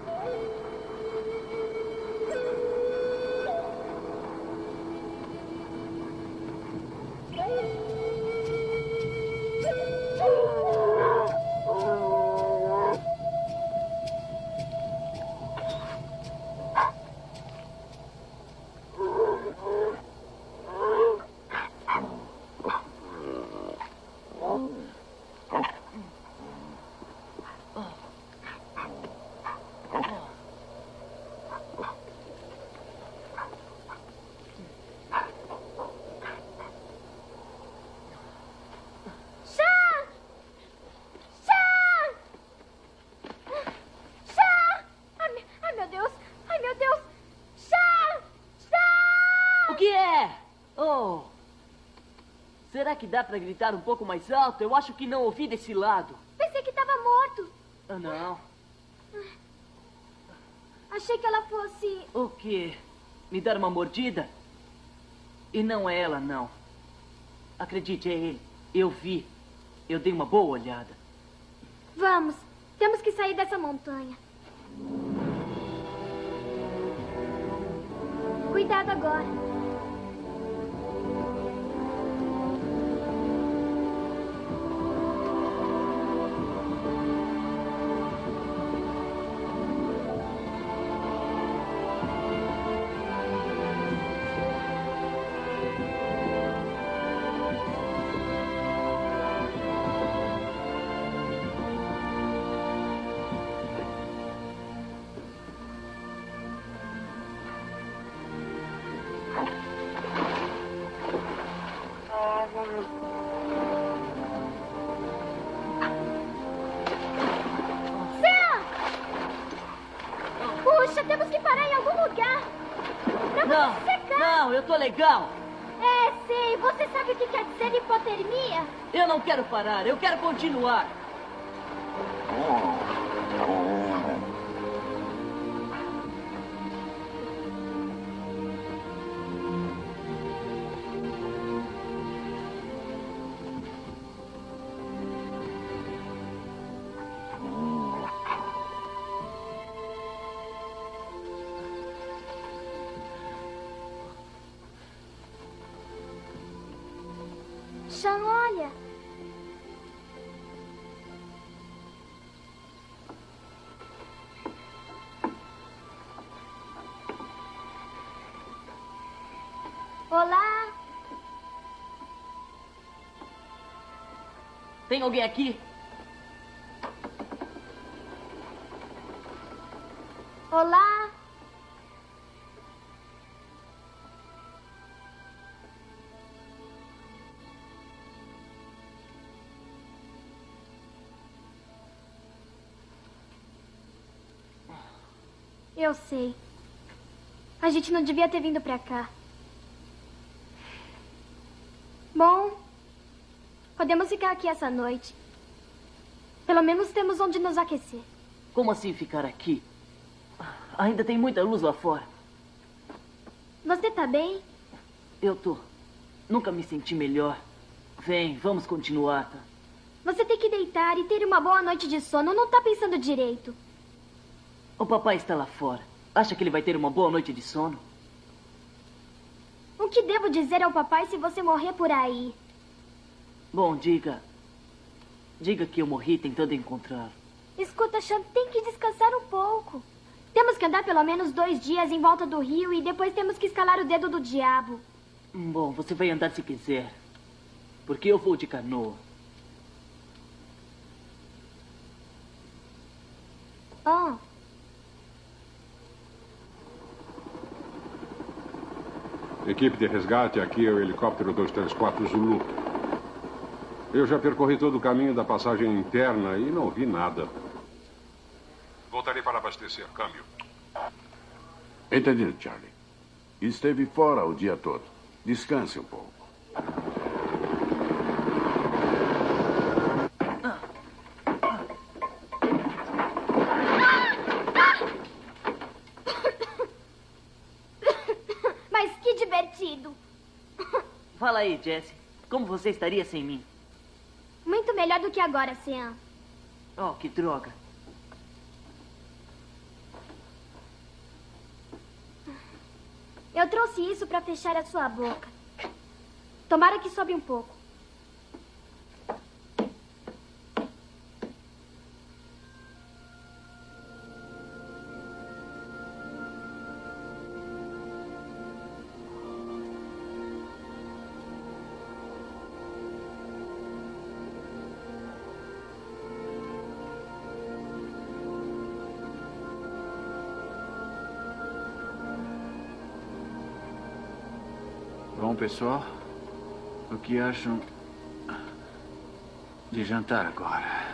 Será que dá pra gritar um pouco mais alto? Eu acho que não ouvi desse lado. Pensei que estava morto. Ah, não. Achei que ela fosse... O quê? Me dar uma mordida? E não é ela, não. Acredite, é ele. Eu vi. Eu dei uma boa olhada. Vamos. Temos que sair dessa montanha. Cuidado agora. Não, não, eu tô legal. É, sei. Você sabe o que quer dizer hipotermia? Eu não quero parar, eu quero continuar. Sean, olha. Olá. Tem alguém aqui? Olá. Eu sei. A gente não devia ter vindo pra cá. Bom, podemos ficar aqui essa noite. Pelo menos temos onde nos aquecer. Como assim ficar aqui? Ainda tem muita luz lá fora. Você tá bem? Eu tô. Nunca me senti melhor. Vem, vamos continuar, tá? Você tem que deitar e ter uma boa noite de sono. Não tá pensando direito. O papai está lá fora. Acha que ele vai ter uma boa noite de sono? O que devo dizer ao papai se você morrer por aí? Bom, diga. Diga que eu morri tentando encontrá-lo. Escuta, Sean, tem que descansar um pouco. Temos que andar pelo menos 2 dias em volta do rio e depois temos que escalar o dedo do diabo. Bom, você vai andar se quiser. Porque eu vou de canoa. Oh. Equipe de resgate, aqui é o helicóptero 234 Zulu. Eu já percorri todo o caminho da passagem interna e não vi nada. Voltarei para abastecer. Câmbio. Entendido, Charlie. Esteve fora o dia todo. Descanse um pouco. Mas que divertido. Fala aí, Jessie. Como você estaria sem mim? Muito melhor do que agora, Sean. Oh, que droga. Eu trouxe isso para fechar a sua boca. Tomara que sobe um pouco. Bom, pessoal, o que acham de jantar agora?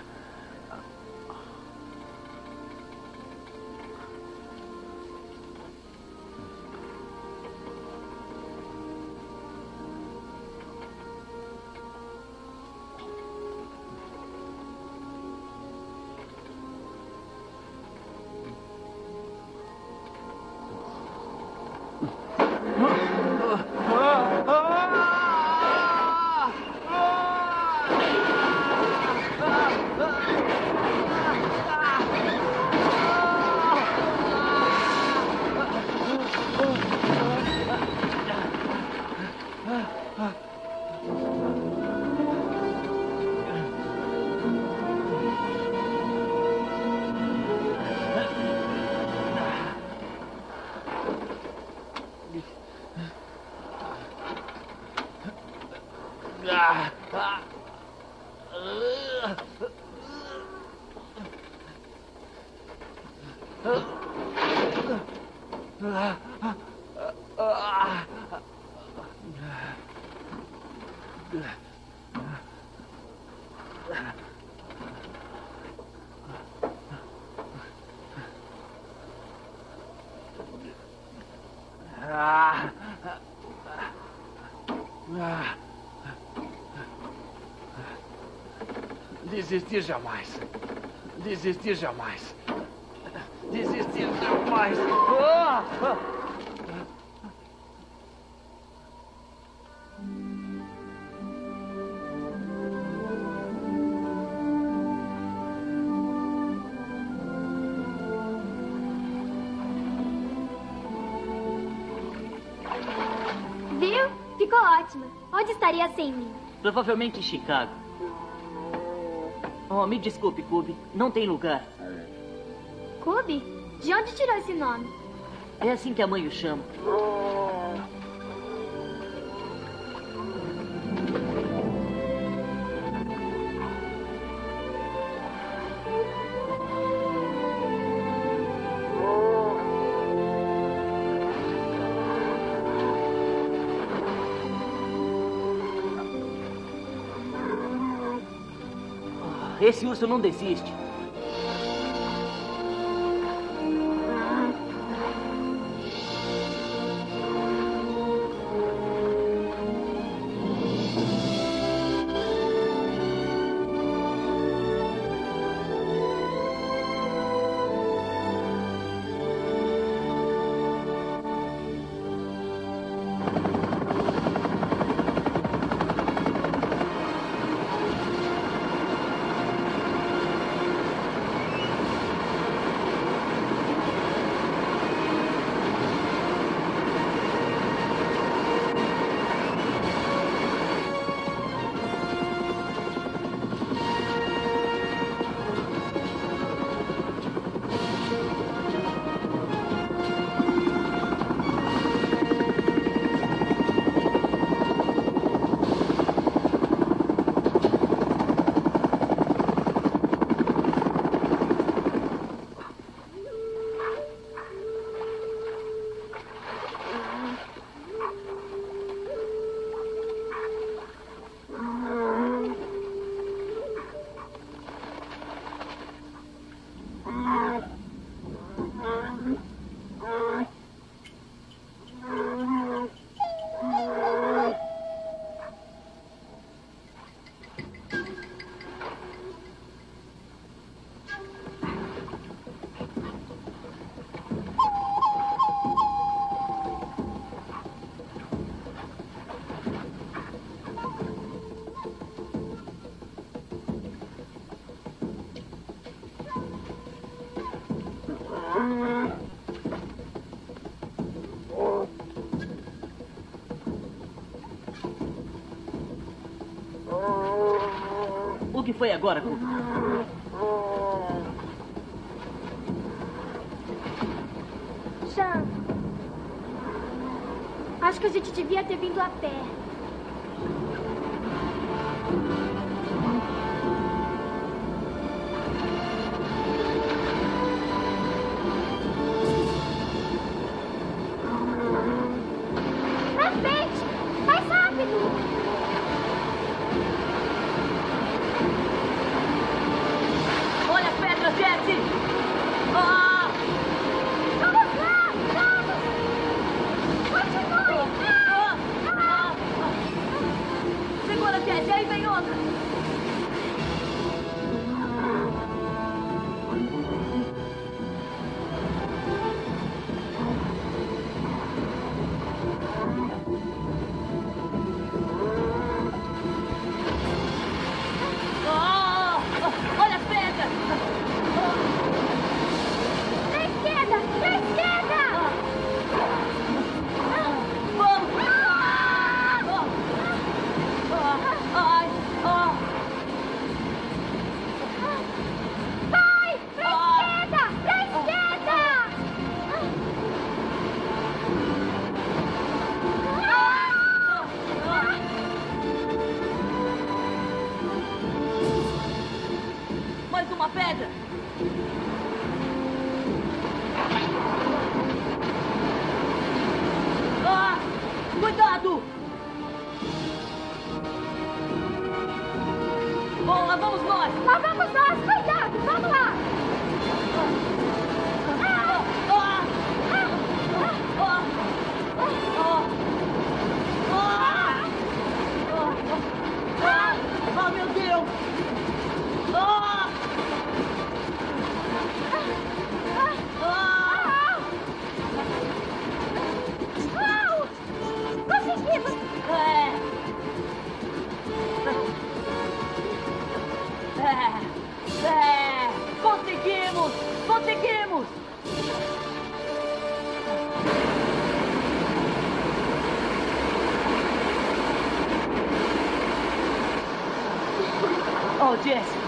Desistir jamais. Desistir jamais. Desistir jamais. Viu? Ficou ótima. Onde estaria sem mim? Provavelmente em Chicago. Oh, me desculpe, Cube. Não tem lugar. Cube? De onde tirou esse nome? É assim que a mãe o chama. Esse urso não desiste. O que foi agora, Cube? Sam, acho que a gente devia ter vindo a pé. Na frente! Mais rápido! Olha as pedras, Jesse! Ah! Vamos lá! Vamos! Continue! Oh, Jesse.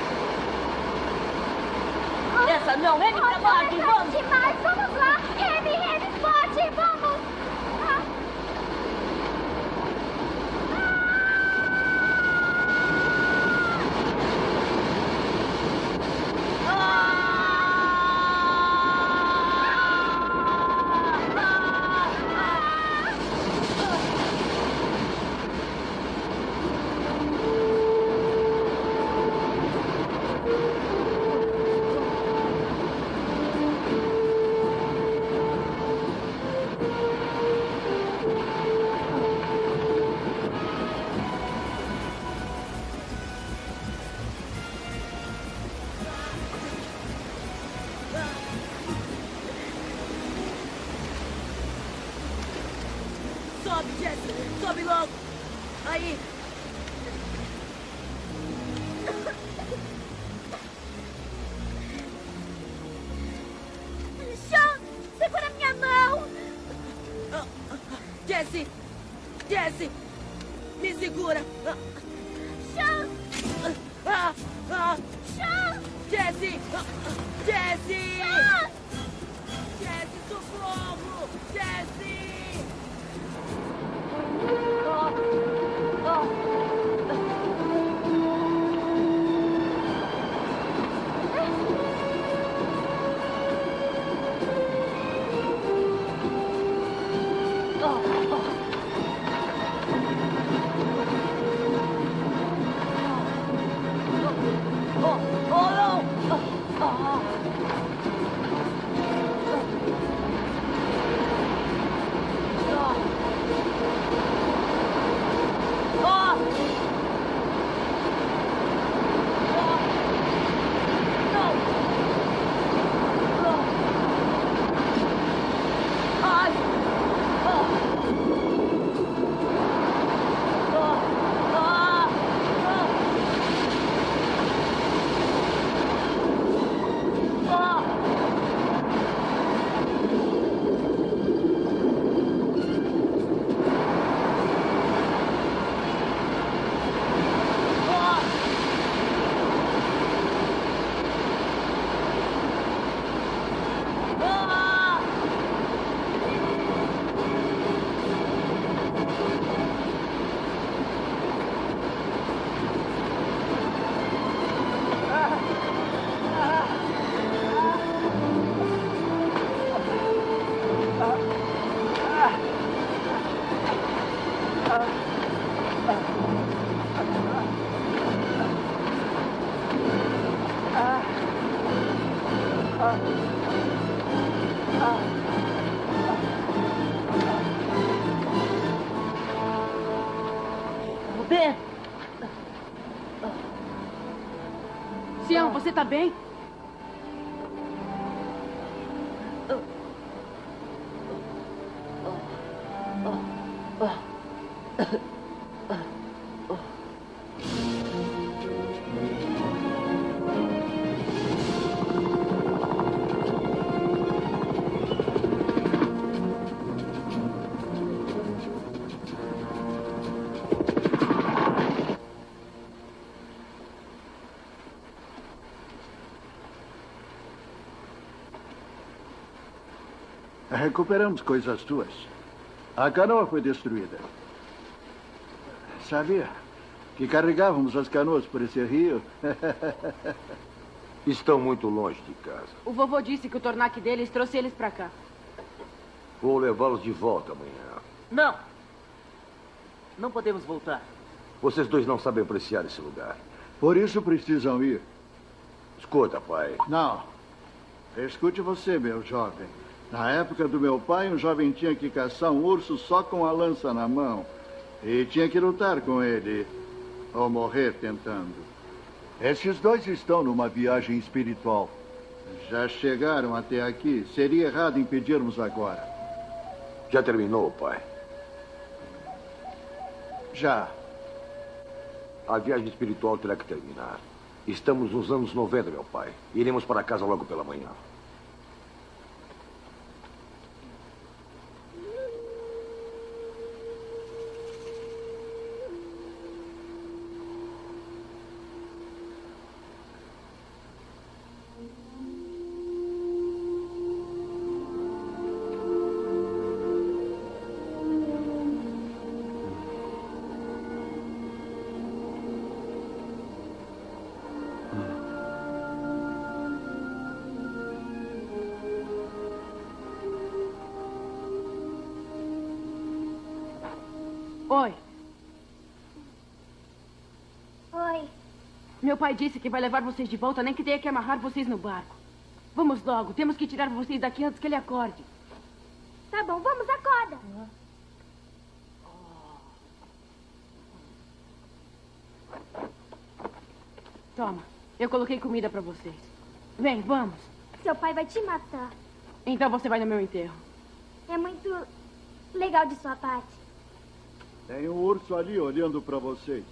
Essa não, Amy, pra baixo, vamos! Demais, vamos lá! Amy, forte, vamos! Sobe, Jesse! Sobe logo! Aí! Sean, segura minha mão! Jesse! Jesse! Me segura! Sean! Sean! Jesse! Jesse! Sean! Jesse, socorro! Jesse! Ben! Sean, você tá bem? Recuperamos coisas tuas. A canoa foi destruída. Sabia que carregávamos as canoas por esse rio? Estão muito longe de casa. O vovô disse que o tornaque deles trouxe eles pra cá. Vou levá-los de volta amanhã. Não! Não podemos voltar. Vocês dois não sabem apreciar esse lugar. Por isso precisam ir. Escuta, pai. Não. Escute você, meu jovem. Na época do meu pai, um jovem tinha que caçar um urso só com a lança na mão. E tinha que lutar com ele. Ou morrer tentando. Esses dois estão numa viagem espiritual. Já chegaram até aqui. Seria errado impedirmos agora. Já terminou, pai? Já. A viagem espiritual terá que terminar. Estamos nos anos 90, meu pai. Iremos para casa logo pela manhã. Oi. Oi. Meu pai disse que vai levar vocês de volta, nem que tenha que amarrar vocês no barco. Vamos logo, temos que tirar vocês daqui antes que ele acorde. Tá bom, vamos, acorda. Toma, eu coloquei comida pra vocês. Vem, vamos. Seu pai vai te matar. Então você vai no meu enterro. É muito legal de sua parte. Tem um urso ali olhando pra vocês.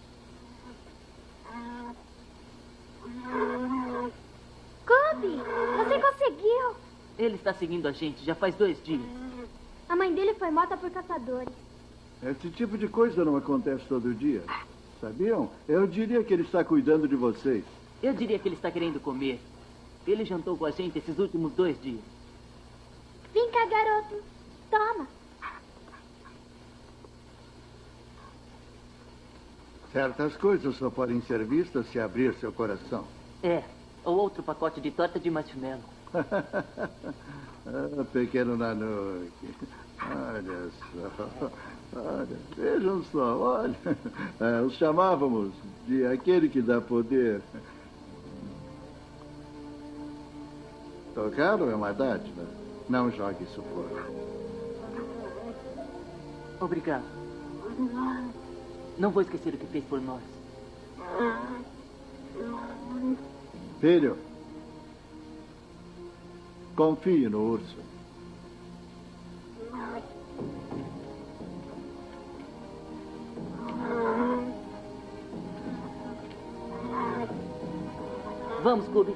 Cooby, você conseguiu. Ele está seguindo a gente já faz 2 dias. A mãe dele foi morta por caçadores. Esse tipo de coisa não acontece todo dia. Sabiam? Eu diria que ele está cuidando de vocês. Eu diria que ele está querendo comer. Ele jantou com a gente esses últimos 2 dias. Vem cá, garoto. Toma. Certas coisas só podem ser vistas se abrir seu coração. É, ou outro pacote de torta de marshmallow. Ah, pequeno Nanook. Olha só. Olha, vejam só, olha. Os chamávamos de aquele que dá poder. Tocá-lo é uma dádiva. Não jogue isso fora. Obrigado. Não vou esquecer o que fez por nós. Filho, confie no urso. Vamos, Cooby.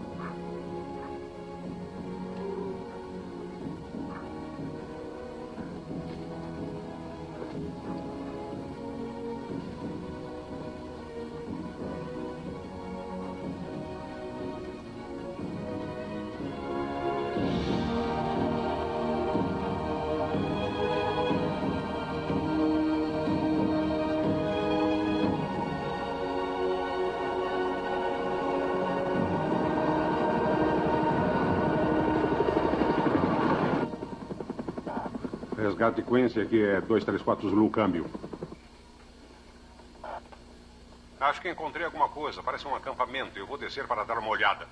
Resgate Quincy, aqui é 234 Zulu, câmbio. Acho que encontrei alguma coisa. Parece um acampamento. Eu vou descer para dar uma olhada.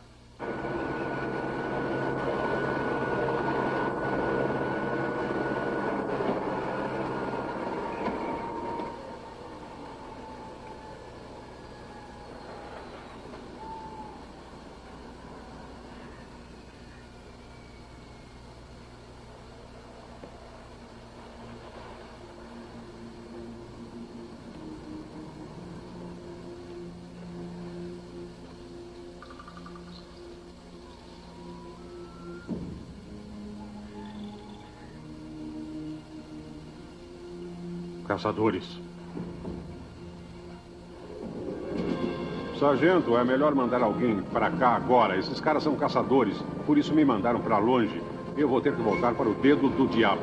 Caçadores. Sargento, é melhor mandar alguém para cá agora. Esses caras são caçadores, por isso me mandaram para longe. Eu vou ter que voltar para o dedo do diabo.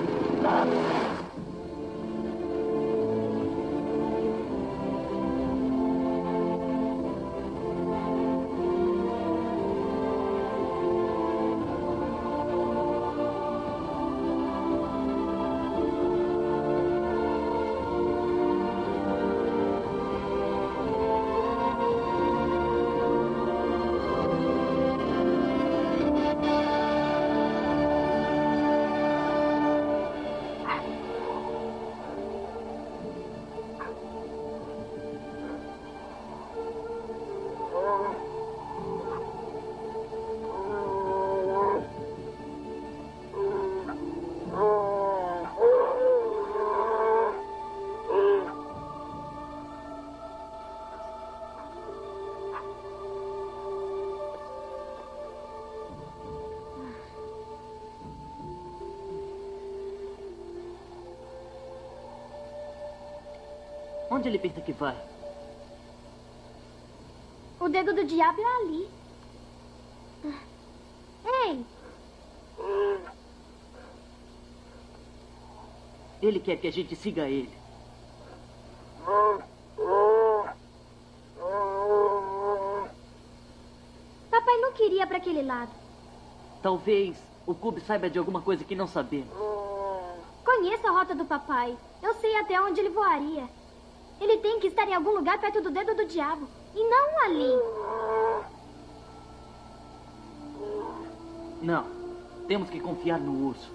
Onde ele pensa que vai? O dedo do diabo é ali. Ei! Ele quer que a gente siga ele. Papai não queria para aquele lado. Talvez o Cooby saiba de alguma coisa que não sabemos. Conheço a rota do papai. Eu sei até onde ele voaria. Ele tem que estar em algum lugar perto do dedo do diabo. E não ali. Não. Temos que confiar no urso.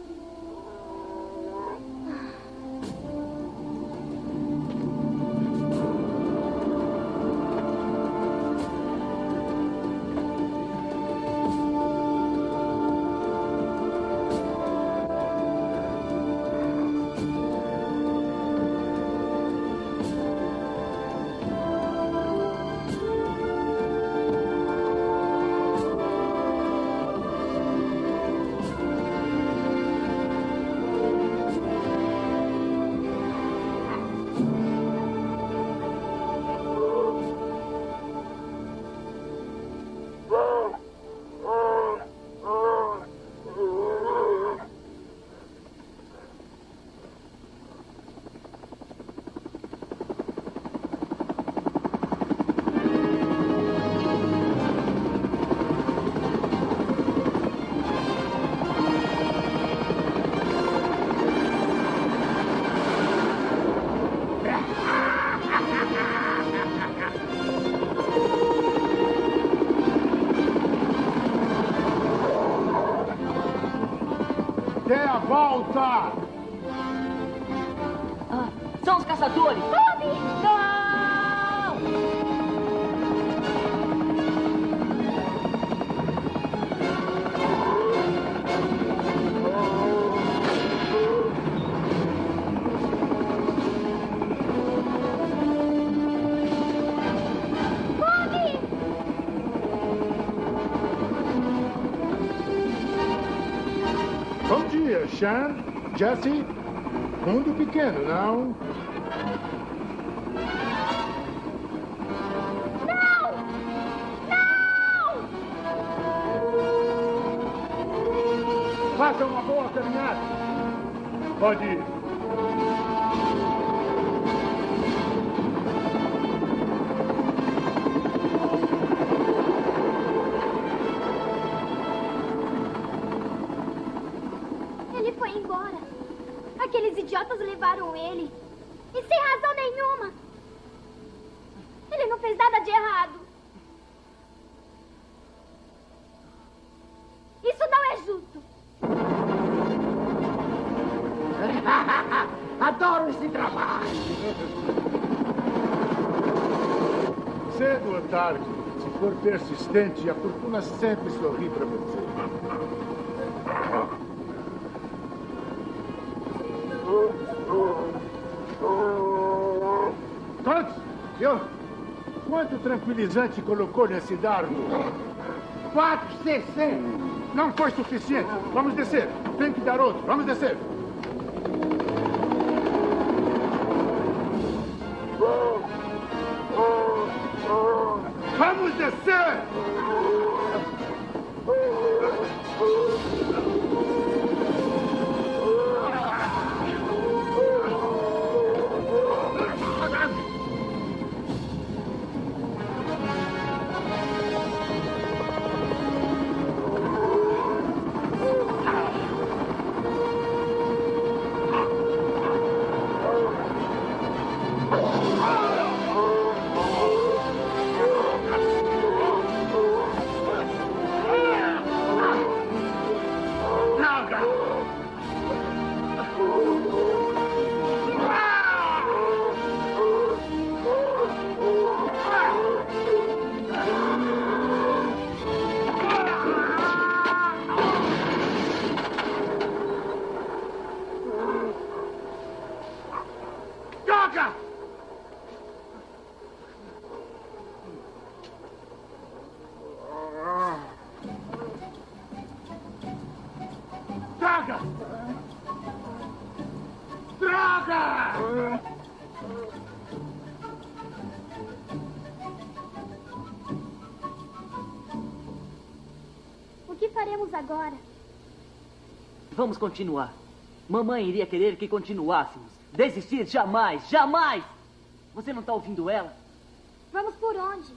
Dê a volta! Ah, são os caçadores! Bob! Não! Bom dia, Sean, Jesse. Mundo pequeno, não? Não! Não! Faça uma boa caminhada. Pode ir. Ele foi embora. Aqueles idiotas levaram ele. E sem razão nenhuma. Ele não fez nada de errado. Isso não é justo. Adoro esse trabalho. Cedo ou tarde, se for persistente, a fortuna sempre sorri para você. Todos, senhor, quanto tranquilizante colocou nesse dardo? 460. Não foi suficiente. Vamos descer. Tem que dar outro. Vamos descer. Vamos descer! Droga! Droga! O que faremos agora? Vamos continuar. Mamãe iria querer que continuássemos. Desistir jamais, jamais! Você não está ouvindo ela? Vamos por onde?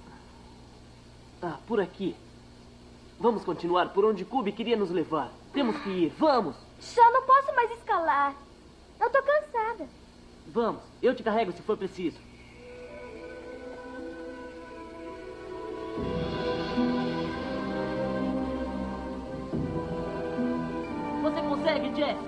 Ah, por aqui. Vamos continuar por onde Cube queria nos levar. Temos que ir, vamos! Só não posso mais escalar. Eu tô cansada. Vamos, eu te carrego se for preciso. Você consegue, Jess?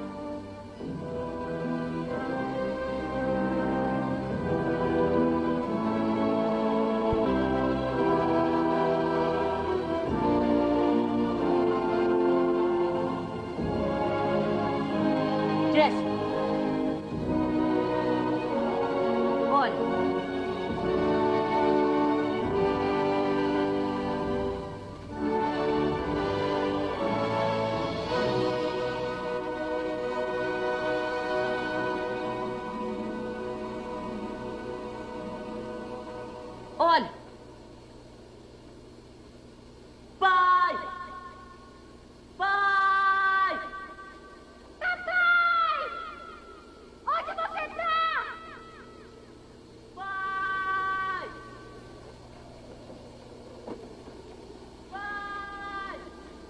Jess! Olha! Olha! Pai! Pai! Papai! Onde você tá? Pai! Pai!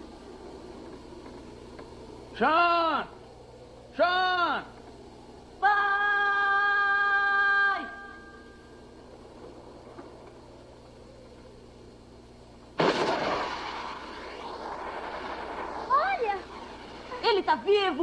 Sean! Sean! Pai! Olha! Ele tá vivo!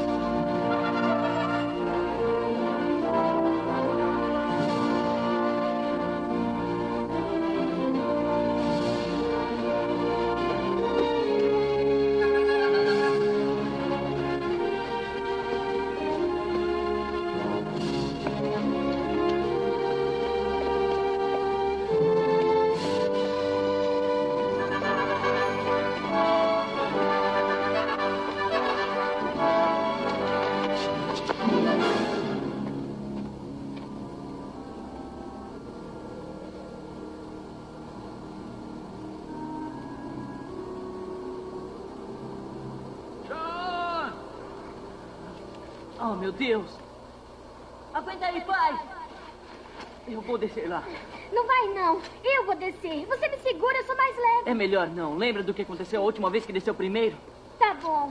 Sean! Oh, meu Deus! Aguenta aí, pai! Eu vou descer lá. Não vai, não. Eu vou descer. Você me segura, eu sou mais leve. É melhor não. Lembra do que aconteceu a última vez que desceu primeiro? Tá bom.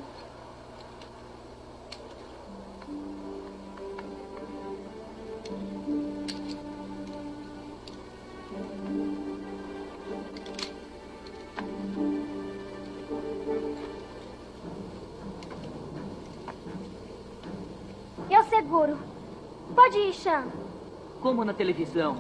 Eu seguro. Pode ir, Sean. Como na televisão.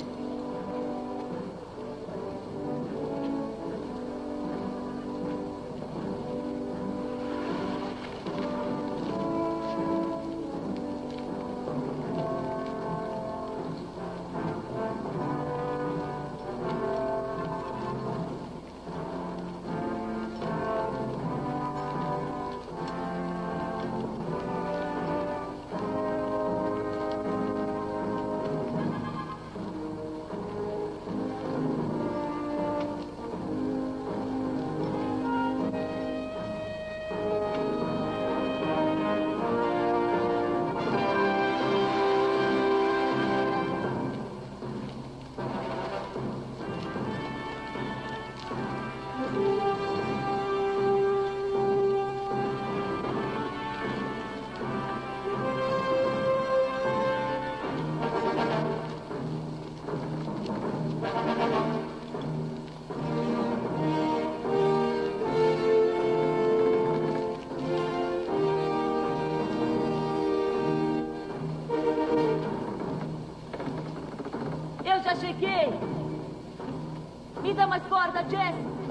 Eu já cheguei! Me dá mais corda, Jess!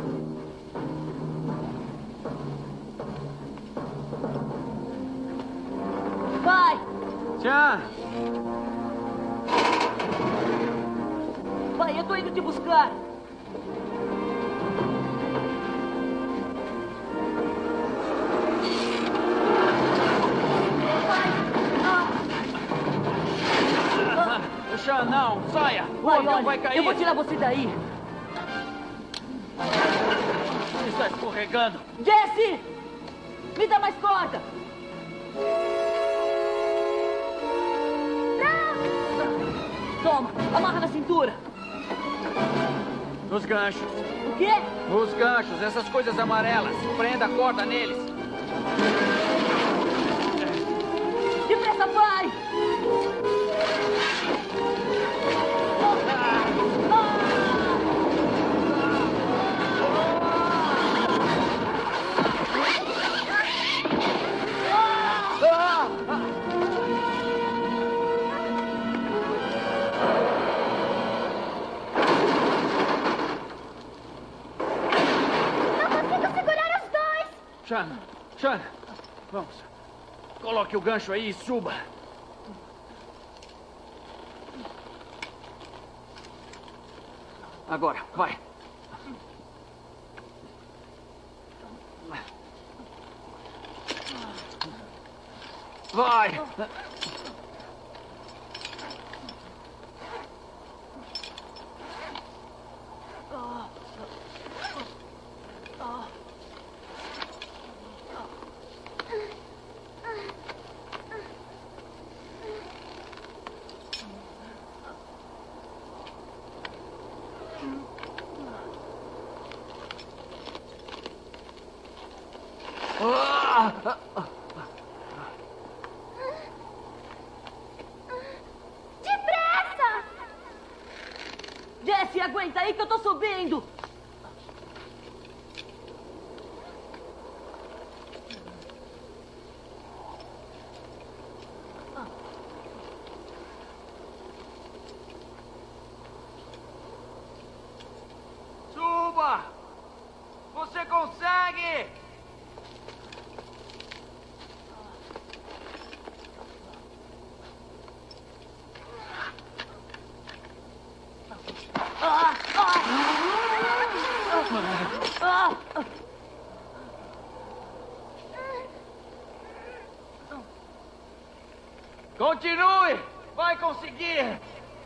Vai! Sean! Vai, eu tô indo te buscar! Sean, não! Saia! O Vai, avião olha, vai cair! eu vou tirar você daí! Ele está escorregando! Jesse! Me dá mais corda! Toma, amarra na cintura! Nos ganchos! O quê? Nos ganchos, essas coisas amarelas! Prenda a corda neles! Sean, vamos. Coloque o gancho aí e suba. Agora, vai. Vai! Depressa! Jesse, aguenta aí que eu tô subindo! Suba! Você consegue! Continue! Vai conseguir!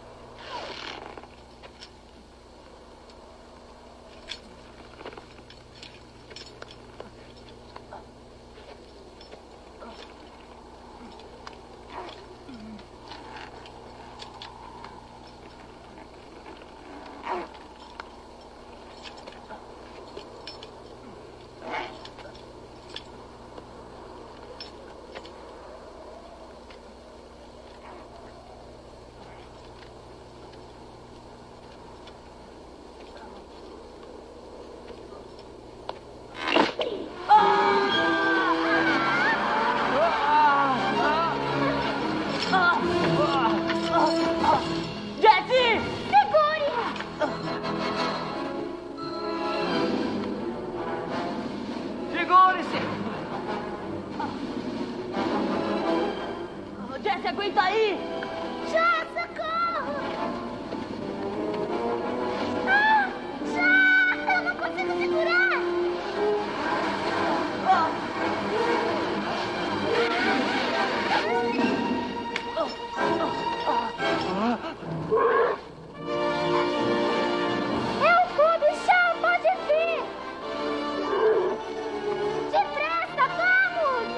Jesse! Segure! Segure-se! Jesse, aguenta aí! Já, socorro! Já! Eu não consigo segurar! É o Cube, chá, pode vir! Depressa, vamos!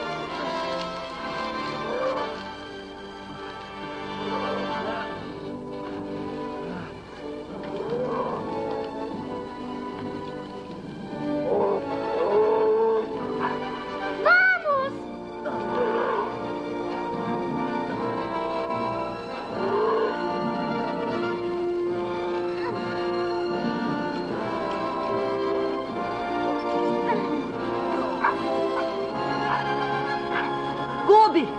Cube!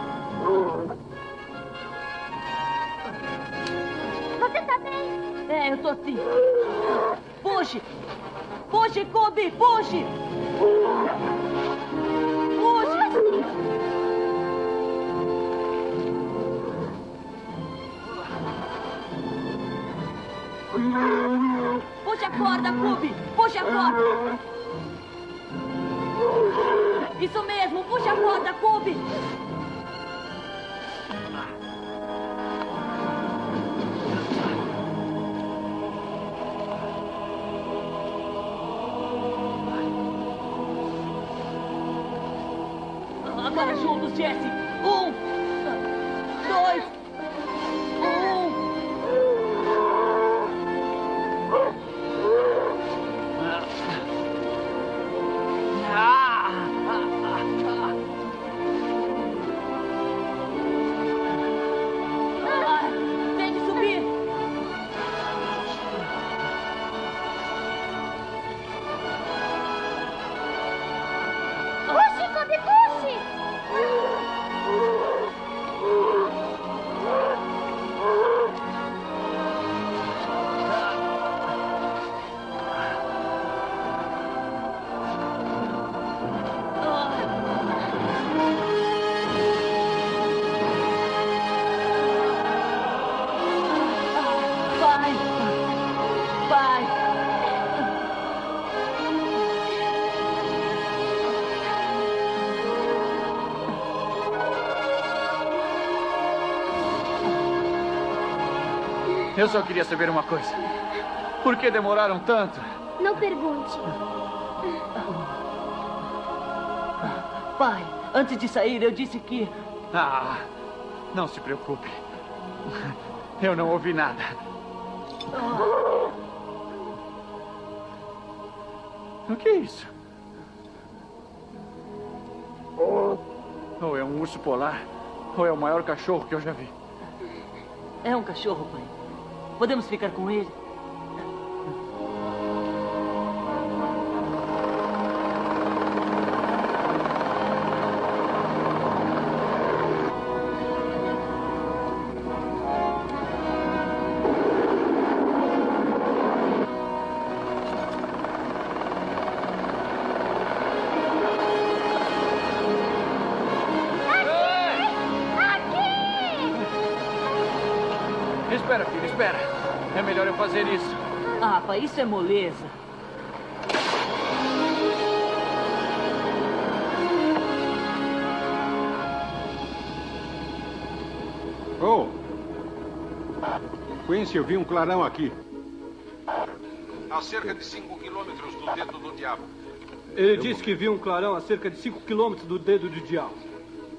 Você tá bem? É, eu tô assim. Puxe! Puxe, Cube! Puxe! Puxe! Puxa a corda, Cube! Puxa a corda! Isso mesmo! Puxa a corda, Cube! Agora juntos, Jesse! 1, 2, 1. Tente subir! Puxe, Cube, puxe! Eu só queria saber uma coisa. Por que demoraram tanto? Não pergunte. Pai, antes de sair, eu disse que... Ah, não se preocupe. Eu não ouvi nada. O que é isso? Ou é um urso polar, ou é o maior cachorro que eu já vi. É um cachorro, pai. Podemos ficar com ele? Espera, filho, espera. É melhor eu fazer isso. Ah, pai, isso é moleza. Oh! Quincy, eu vi um clarão aqui. A cerca de 5 quilômetros do dedo do diabo. Ele disse que viu um clarão a cerca de 5 quilômetros do dedo do diabo.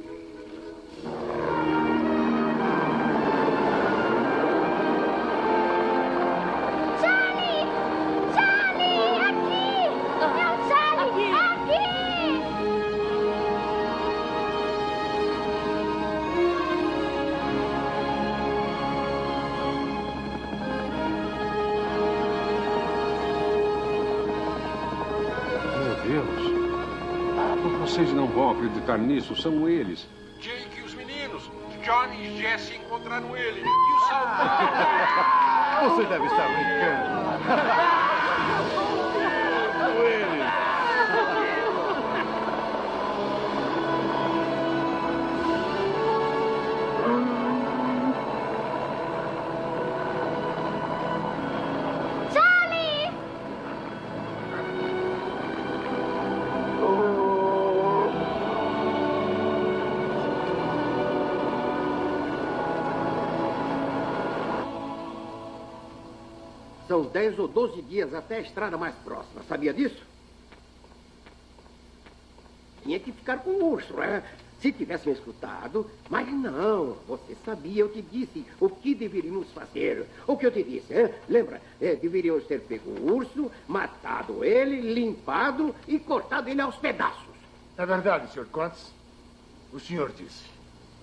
Vocês não vão acreditar nisso, são eles. Jake e os meninos. Johnny e Jesse encontraram ele. E o salvaram. Você deve estar brincando. São eles. São 10 ou 12 dias até a estrada mais próxima. Sabia disso? Tinha que ficar com o urso, né? Se tivesse me escutado. Mas não, você sabia, eu te disse o que deveríamos fazer. O que eu te disse, hein? Lembra? Deveríamos ter pego o urso, matado ele, limpado e cortado ele aos pedaços. É verdade, Sr. Coates. O senhor disse.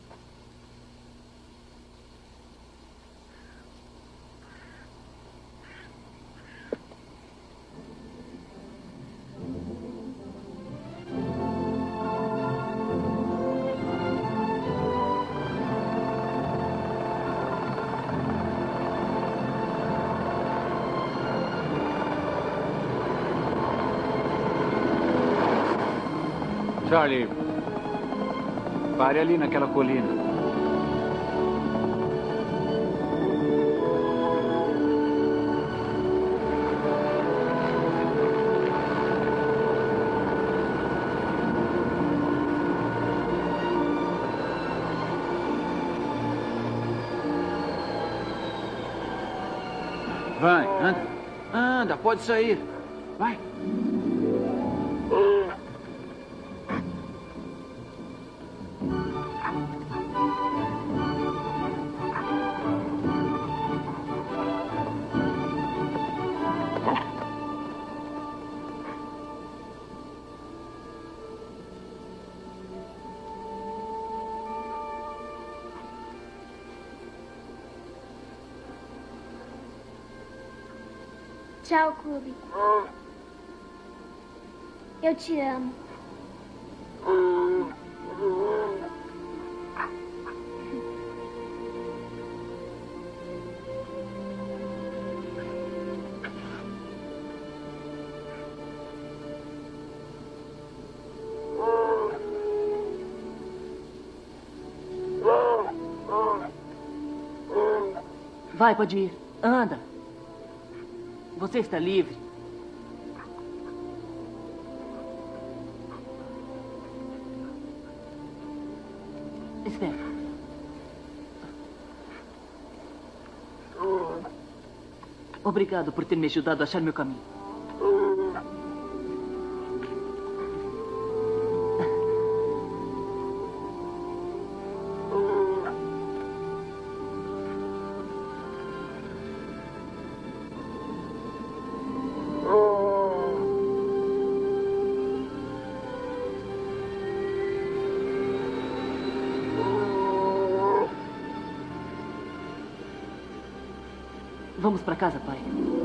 Charlie, pare ali naquela colina. Vai, anda. Anda, pode sair. Vai. Tchau, Clube. Eu te amo. Vai, pode ir. Anda. Você está livre. Espera. Obrigado por ter me ajudado a achar meu caminho. Vamos para casa, pai.